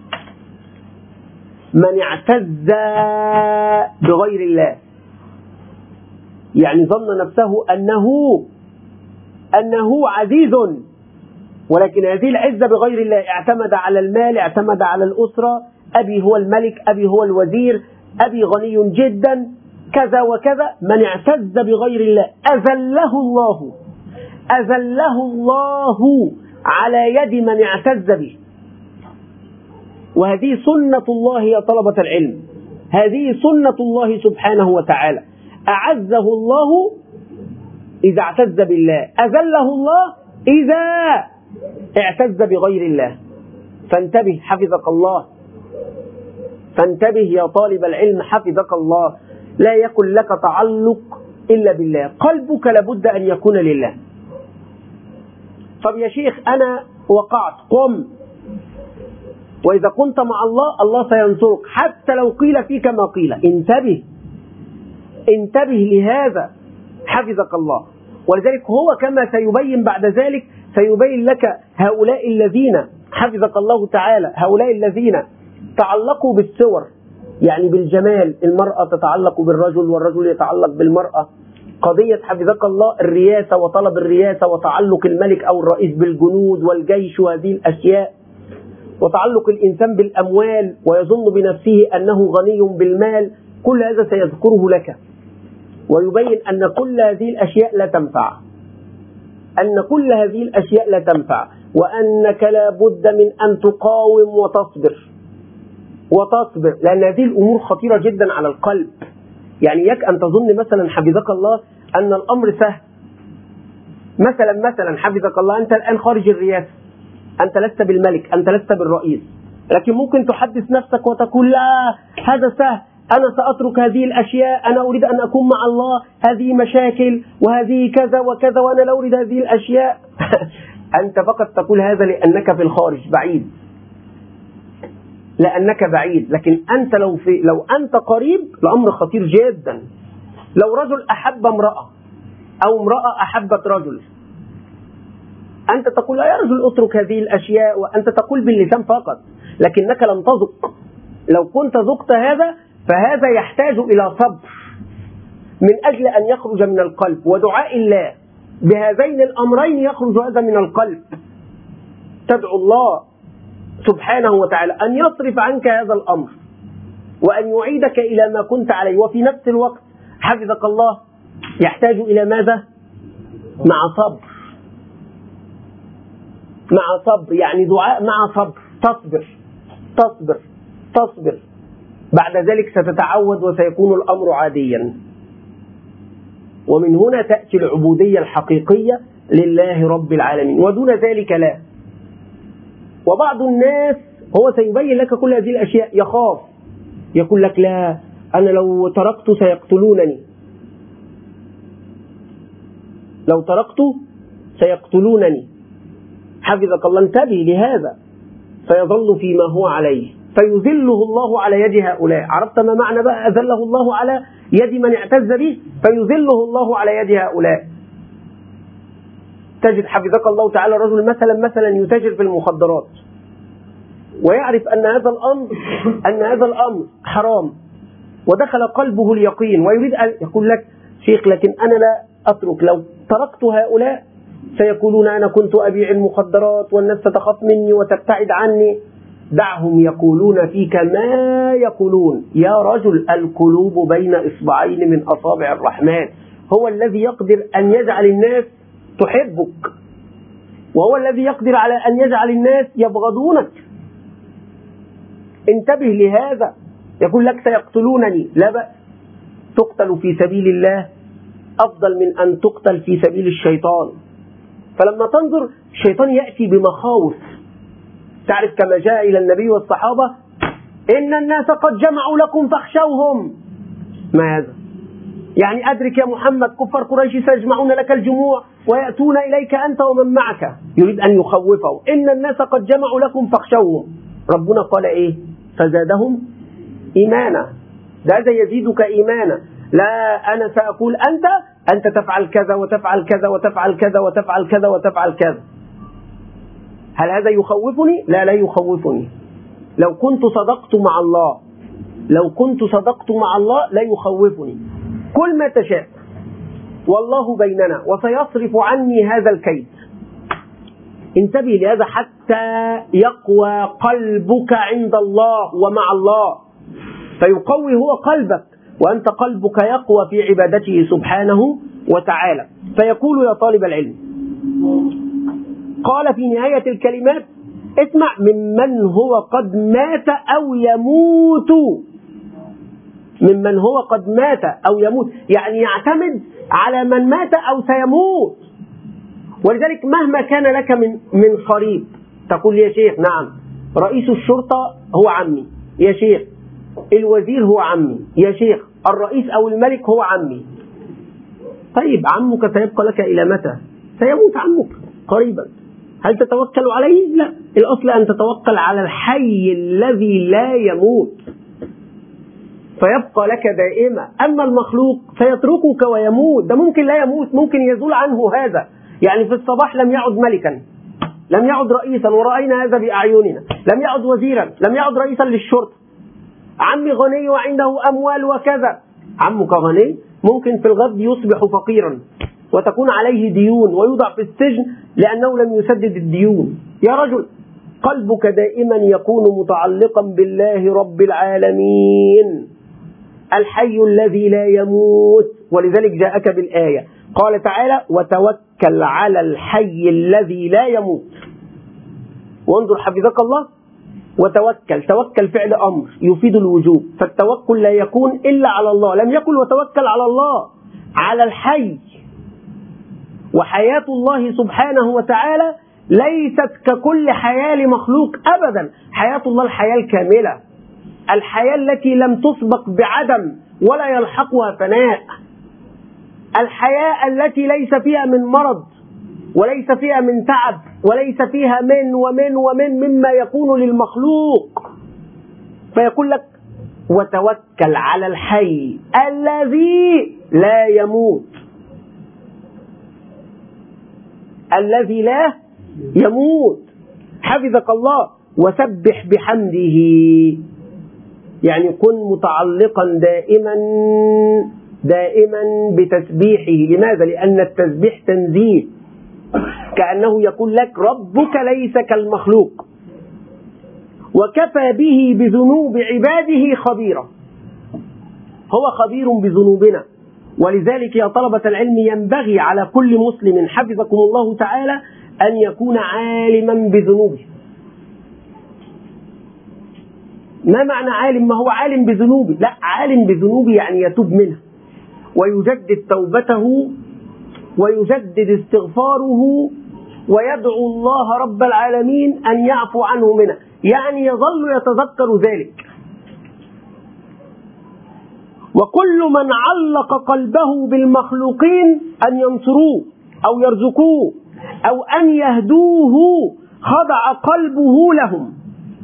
من اعتز بغير الله يعني ظن نفسه أنه أنه عزيز، ولكن هذه العزة بغير الله. اعتمد على المال، اعتمد على الأسرة، أبي هو الملك، أبي هو الوزير، أبي غني جدا، كذا وكذا، من اعتز بغير الله أذله الله أذله الله على يد من اعتز به. وهذه سنة الله يا طلبة العلم، هذه سنة الله سبحانه وتعالى. أعزه الله إذا اعتز بالله، أذله الله إذا اعتز بغير الله. فانتبه حفظك الله، فانتبه يا طالب العلم حفظك الله، لا يكن لك تعلق إلا بالله، قلبك لابد أن يكون لله. طب يا شيخ أنا وقعت، قم، وإذا كنت مع الله الله سينصرك حتى لو قيل فيك ما قيل. انتبه انتبه لهذا حفظك الله. ولذلك هو كما سيبين بعد ذلك سيبين لك هؤلاء الذين حفظك الله تعالى، هؤلاء الذين تعلقوا بالصور، يعني بالجمال، المرأة تتعلق بالرجل والرجل يتعلق بالمرأة، قضية حفظك الله الرياسة وطلب الرياسة وتعلق الملك أو الرئيس بالجنود والجيش وهذه الأشياء، وتعلق الإنسان بالأموال ويظن بنفسه أنه غني بالمال، كل هذا سيذكره لك ويبين أن كل هذه الأشياء لا تنفع، أن كل هذه الأشياء لا تنفع، وأنك لا بد من أن تقاوم وتصبر وتصبر، لأن هذه الأمور خطيرة جدا على القلب. يعني يك أن تظن مثلا حفظك الله أن الأمر سهل. مثلا مثلا حفظك الله أنت الآن خارج الرئاسة، أنت لست بالملك، أنت لست بالرئيس، لكن ممكن تحدث نفسك وتقول لا هذا سهل، أنا سأترك هذه الأشياء، أنا أريد أن أكون مع الله، هذه مشاكل وهذه كذا وكذا وأنا لا أريد هذه الأشياء. أنت فقط تقول هذا لأنك في الخارج بعيد، لأنك بعيد، لكن أنت لو في لو أنت قريب الأمر خطير جدا. لو رجل أحب امرأة أو امرأة أحبت رجل، أنت تقول يا رجل اترك هذه الأشياء، وأنت تقول باللسان فقط لكنك لم تذق. لو كنت ذقت هذا فهذا يحتاج إلى صبر من أجل أن يخرج من القلب، ودعاء الله بهذين الأمرين يخرج هذا من القلب. تدعو الله سبحانه وتعالى أن يصرف عنك هذا الأمر وأن يعيدك إلى ما كنت عليه، وفي نفس الوقت حفظك الله يحتاج إلى ماذا؟ مع صبر، مع صبر، يعني دعاء مع صبر، تصبر تصبر تصبر، بعد ذلك ستتعود وسيكون الأمر عاديا. ومن هنا تأتي العبودية الحقيقية لله رب العالمين، ودون ذلك لا. وبعض الناس هو سيبين لك كل هذه الأشياء يخاف، يقول لك لا أنا لو تركت سيقتلونني، لو تركت سيقتلونني. حفظك الله انتبه لهذا، فيظل فيما هو عليه فيذله الله على يد هؤلاء. عرفت ما معنى بقى أذله الله على يد من اعتز به؟ فيذله الله على يد هؤلاء. تجد حفظك الله تعالى رجل مثلا مثلا يتاجر في المخدرات ويعرف أن هذا الأمر أن هذا الأمر حرام، ودخل قلبه اليقين ويريد أن يقول لك شيخ لكن أنا لا أترك، لو تركت هؤلاء سيقولون أنا كنت أبيع المخدرات والناس تخاف مني وتبتعد عني. دعهم يقولون فيك ما يقولون يا رجل، القلوب بين إصبعين من أصابع الرحمن، هو الذي يقدر أن يجعل الناس تحبك، وهو الذي يقدر على أن يجعل الناس يبغضونك. انتبه لهذا. يقول لك سيقتلونني، لا بأس، تقتل في سبيل الله أفضل من أن تقتل في سبيل الشيطان. فلما تنظر الشيطان يأتي بمخاوف، تعرف كما جاء إلى النبي والصحابة إن الناس قد جمعوا لكم فاخشوهم. ما هذا؟ يعني أدرك يا محمد كفار قريش سيجمعون لك الجموع ويأتون إليك أنت ومن معك، يريد أن يخوفه. إن الناس قد جمعوا لكم فاخشوهم. ربنا قال إيه؟ فزادهم إيمانا، هذا يزيدك إيمانا. لا أنا سأقول أنت أنت تفعل كذا وتفعل كذا وتفعل كذا وتفعل كذا وتفعل كذا. هل هذا يخوفني؟ لا لا يخوفني. لو كنت صدقت مع الله لو كنت صدقت مع الله لا يخوفني. كل ما تشاء والله بيننا وسيصرف عني هذا الكيد. انتبه لهذا حتى يقوى قلبك عند الله ومع الله، فيقوي هو قلبك وأنت قلبك يقوى في عبادته سبحانه وتعالى. فيقول يا طالب العلم، قال في نهاية الكلمات: اسمع ممن هو قد مات أو يموت. ممن هو قد مات أو يموت، يعني يعتمد على من مات أو سيموت. ولذلك مهما كان لك من من قريب، تقول يا شيخ نعم رئيس الشرطة هو عمي، يا شيخ الوزير هو عمي، يا شيخ الرئيس أو الملك هو عمي. طيب عمك سيبقى لك إلى متى؟ سيموت عمك قريبا، هل تتوكل عليه؟ لا، الأصل أن تتوكل على الحي الذي لا يموت فيبقى لك دائما. أما المخلوق فيتركك ويموت، ده ممكن لا يموت، ممكن يزول عنه هذا. يعني في الصباح لم يعد ملكا، لم يعد رئيسا، ورأينا هذا بأعيننا، لم يعد وزيرا، لم يعد رئيسا للشرطة. عمي غني وعنده أموال وكذا، عمك غني ممكن في الغد يصبح فقيرا وتكون عليه ديون ويوضع في السجن لأنه لم يسدد الديون. يا رجل قلبك دائما يكون متعلقا بالله رب العالمين الحي الذي لا يموت. ولذلك جاءك بالآية قال تعالى: وتوكل على الحي الذي لا يموت. وانظر حفظك الله، وتوكل، توكل فعل أمر يفيد الوجوب، فالتوكل لا يكون إلا على الله. لم يقل وتوكل على الله، على الحي. وحياة الله سبحانه وتعالى ليست ككل حياة لمخلوق أبدا. حياة الله الحياة الكاملة، الحياة التي لم تسبق بعدم ولا يلحقها فناء، الحياة التي ليس فيها من مرض وليس فيها من تعب وليس فيها من ومن ومن مما يكون للمخلوق. فيقول لك: وتوكل على الحي الذي لا يموت، الذي لا يموت. حفظك الله. وسبح بحمده، يعني كن متعلقا دائما دائما بتسبيحه. لماذا؟ لأن التسبيح تنزيه، كأنه يقول لك ربك ليس كالمخلوق، وكفى به بذنوب عباده خبيرا. هو خبير بذنوبنا. ولذلك يا طلبة العلم ينبغي على كل مسلم حفظكم الله تعالى أن يكون عالما بذنوبه. ما معنى عالم؟ ما هو عالم بذنوبه؟ لا، عالم بذنوبه يعني يتوب منها ويجدد توبته ويجدد استغفاره ويدعو الله رب العالمين أن يعفو عنه منها، يعني يظل يتذكر ذلك. وكل من علق قلبه بالمخلوقين أن ينصروه أو يرزقوه أو أن يهدوه خضع قلبه لهم،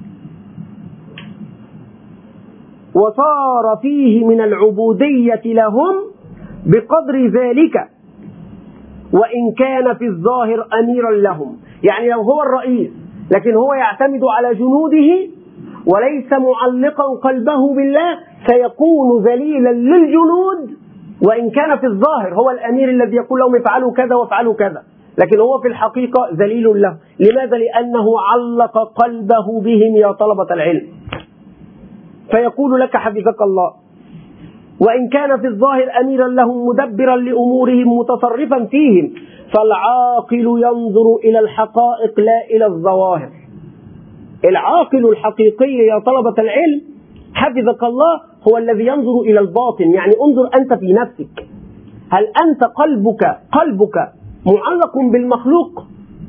وصار فيه من العبودية لهم بقدر ذلك، وإن كان في الظاهر أميرا لهم. يعني لو هو الرئيس لكن هو يعتمد على جنوده وليس معلقا قلبه بالله سيكون ذليلا للجنود، وإن كان في الظاهر هو الأمير الذي يقول لهم افعلوا كذا وافعلوا كذا، لكن هو في الحقيقة ذليل له. لماذا؟ لأنه علق قلبه بهم يا طلبة العلم. فيقول لك حفظك الله: وإن كان في الظاهر أميرا لهم مدبرا لأمورهم متصرفا فيهم، فالعاقل ينظر إلى الحقائق لا إلى الظواهر. العاقل الحقيقي يا طلبة العلم حفظك الله هو الذي ينظر إلى الباطن. يعني انظر أنت في نفسك، هل أنت قلبك قلبك معلق بالمخلوق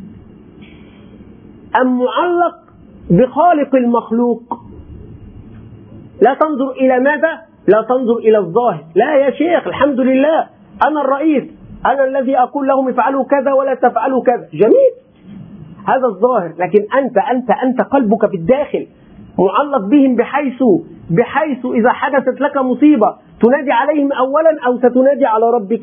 أم معلق بخالق المخلوق؟ لا تنظر إلى ماذا؟ لا تنظر إلى الظاهر. لا يا شيخ الحمد لله أنا الرئيس، أنا الذي أقول لهم افعلوا كذا ولا تفعلوا كذا، جميل، هذا الظاهر. لكن أنت أنت أنت قلبك في الداخل معلق بهم بحيث بحيث إذا حدثت لك مصيبة تنادي عليهم أولا أو ستنادي على ربك.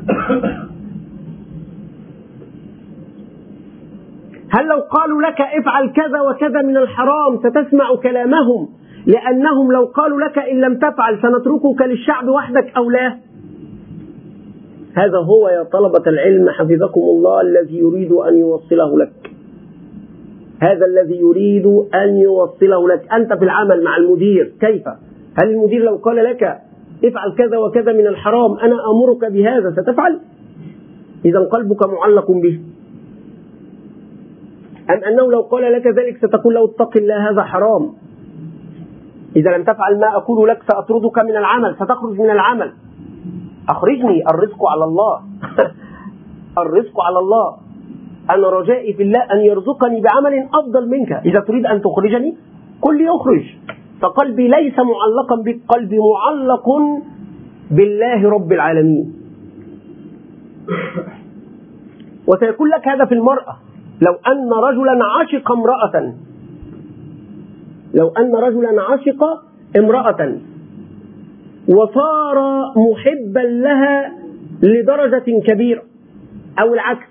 هل لو قالوا لك افعل كذا وكذا من الحرام ستسمع كلامهم لأنهم لو قالوا لك إن لم تفعل سنتركك للشعب وحدك أو لا؟ هذا هو يا طلبة العلم حفظكم الله الذي يريد أن يوصله لك، هذا الذي يريد أن يوصله لك. أنت في العمل مع المدير كيف؟ هل المدير لو قال لك افعل كذا وكذا من الحرام، أنا أمرك بهذا، ستفعل؟ إذا قلبك معلق به. أم أنه لو قال لك ذلك ستقول له اتق الله هذا حرام، إذا لم تفعل ما أقول لك سأطردك من العمل، ستخرج من العمل. أخرجني، الرزق على الله. الرزق على الله. أنا رجائي في الله أن يرزقني بعمل أفضل منك. إذا تريد أن تخرجني قل لي أخرج. فقلبي ليس معلقا بك، قلبي معلق بالله رب العالمين. وسيكون لك هذا في المرأة. لو أن رجلا عشق امرأة لو أن رجلا عشق امرأة وصار محبا لها لدرجة كبيرة، أو العكس،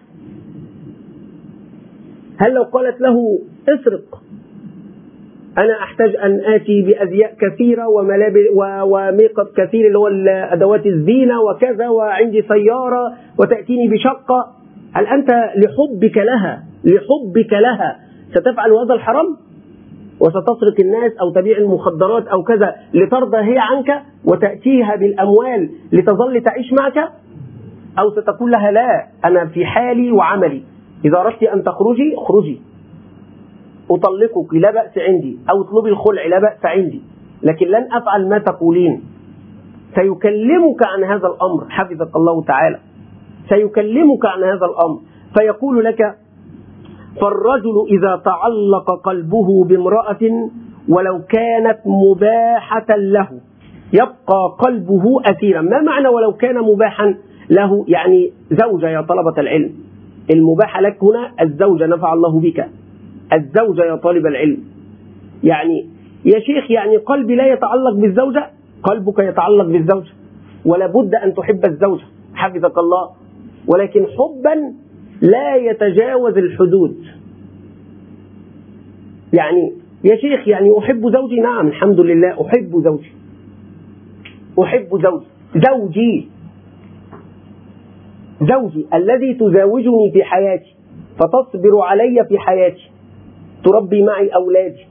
هل لو قالت له اسرق، أنا أحتاج أن آتي بأزياء كثيرة وملابس وميك اب كثير اللي هو أدوات الزينة وكذا، وعندي سيارة وتأتيني بشقة، هل أنت لحبك لها لحبك لها ستفعل هذا الحرام وستسرق الناس أو تبيع المخدرات أو كذا لترضى هي عنك وتأتيها بالأموال لتظل تعيش معك؟ أو ستقول لها لا، أنا في حالي وعملي، إذا أردت أن تخرجي اخرجي، أطلقك لا بأس عندي، أو اطلبي الخلع لا بأس عندي، لكن لن أفعل ما تقولين. سيكلمك عن هذا الأمر حفظك الله تعالى، سيكلمك عن هذا الأمر فيقول لك: فالرجل إذا تعلق قلبه بامرأة ولو كانت مباحة له يبقى قلبه أسيرا. ما معنى ولو كان مباحا له؟ يعني زوجة يا طلبة العلم، المباح لك هنا الزوجة، نفع الله بك، الزوجة يا طالب العلم. يعني يا شيخ يعني قلبي لا يتعلق بالزوجة، قلبك يتعلق بالزوجة، ولا بد أن تحب الزوجة حفظك الله، ولكن حبا لا يتجاوز الحدود. يعني يا شيخ يعني أحب زوجي، نعم الحمد لله أحب زوجي، أحب زوجي زوجي زوجي الذي تزاوجني في حياتي، فتصبر علي في حياتي، تربي معي أولادي،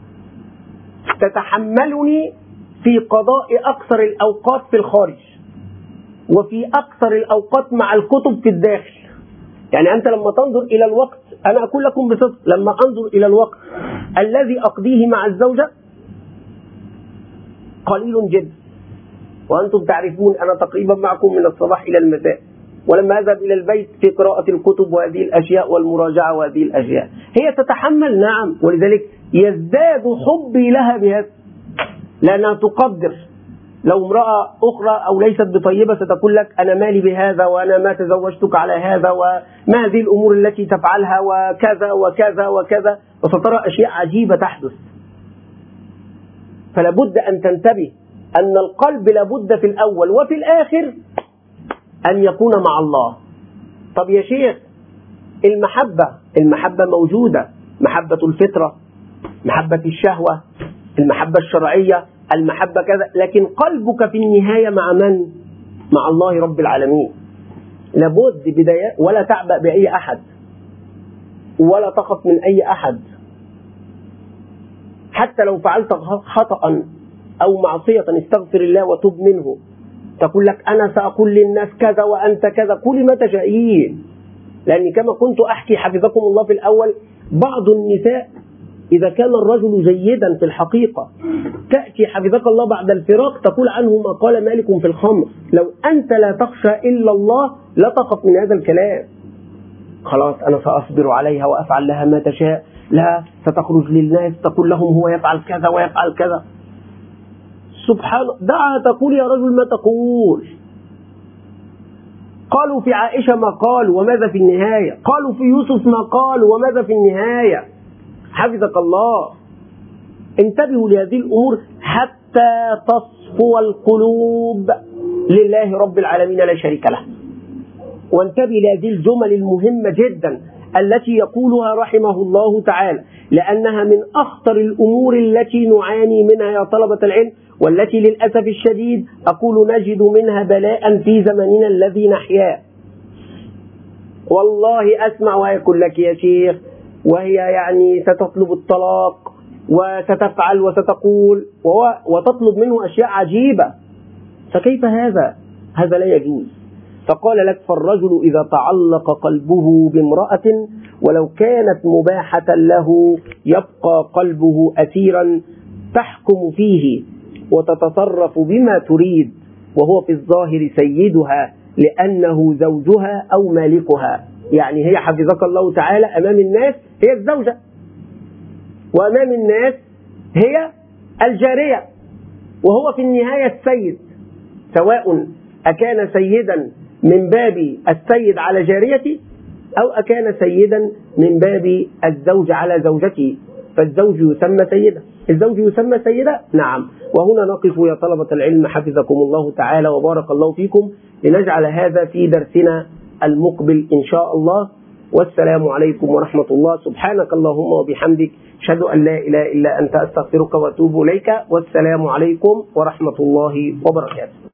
تتحملني في قضاء أكثر الأوقات في الخارج وفي أكثر الأوقات مع الكتب في الداخل. يعني أنت لما تنظر إلى الوقت، أنا أقول لكم بصدق، لما أنظر إلى الوقت الذي أقضيه مع الزوجة قليل جدا، وأنتم تعرفون أنا تقريبا معكم من الصباح إلى المساء، ولما أذهب إلى البيت في قراءة الكتب وهذه الأشياء والمراجعة وهذه الأشياء. هي تتحمل نعم، ولذلك يزداد حبي لها بهذا، لأنها تقدر. لو امرأة أخرى أو ليست بطيبة ستقول لك أنا مالي بهذا، وأنا ما تزوجتك على هذا، وما هذه الأمور التي تفعلها، وكذا وكذا وكذا، وسترى أشياء عجيبة تحدث. فلا بد أن تنتبه أن القلب لابد في الأول وفي الآخر أن يكون مع الله. طب يا شيخ المحبة المحبة موجودة، محبة الفطرة، محبة الشهوة، المحبة الشرعية، المحبة كذا، لكن قلبك في النهاية مع من؟ مع الله رب العالمين. لابد بداية، ولا تعبأ بأي أحد ولا تخف من أي أحد، حتى لو فعلت خطأ أو معصية استغفر الله وتب منه. تقول لك أنا سأقول للناس كذا وأنت كذا، قولي ما تشائين. لأن كما كنت أحكي حفظكم الله في الأول، بعض النساء إذا كان الرجل جيدا في الحقيقة تأتي حفظك الله بعد الفراق تقول عنه ما قال مالك في الخمر. لو أنت لا تخشى إلا الله لا تخف من هذا الكلام. خلاص أنا سأصبر عليها وأفعل لها ما تشاء، لا ستخرج للناس تقول لهم هو يفعل كذا ويفعل كذا. سبحان، دعها تقول يا رجل ما تقول. قالوا في عائشة ما قالوا وماذا في النهاية، قالوا في يوسف ما قالوا وماذا في النهاية. حفظك الله. انتبهوا لهذه الأمور حتى تصفو القلوب لله رب العالمين لا شريك له. وانتبه لهذه الجمل المهمة جدا التي يقولها رحمه الله تعالى، لأنها من أخطر الأمور التي نعاني منها يا طلبة العلم، والتي للأسف الشديد أقول نجد منها بلاء في زمننا الذي نحياه. والله أسمع ويقول لك يا شيخ وهي يعني ستطلب الطلاق وستفعل وستقول وتطلب منه أشياء عجيبة، فكيف هذا؟ هذا لا يجوز. فقال لك فالرجل إذا تعلق قلبه بامرأة ولو كانت مباحة له يبقى قلبه أسيرا تحكم فيه وتتصرف بما تريد وهو في الظاهر سيدها لأنه زوجها أو مالكها. يعني هي حفظك الله تعالى أمام الناس هي الزوجة، وأمام الناس هي الجارية، وهو في النهاية السيد، سواء أكان سيدا من باب السيد على جاريته أو أكان سيدا من باب الزوج على زوجته، فالزوج يسمى سيدا. الزوج يسمى سيدا؟ نعم. وهنا نقف يا طلبة العلم حفظكم الله تعالى وبارك الله فيكم، لنجعل هذا في درسنا المقبل إن شاء الله. والسلام عليكم ورحمة الله. سبحانك اللهم وبحمدك، أشهد أن لا إله إلا أنت، أستغفرك وأتوب إليك. والسلام عليكم ورحمة الله وبركاته.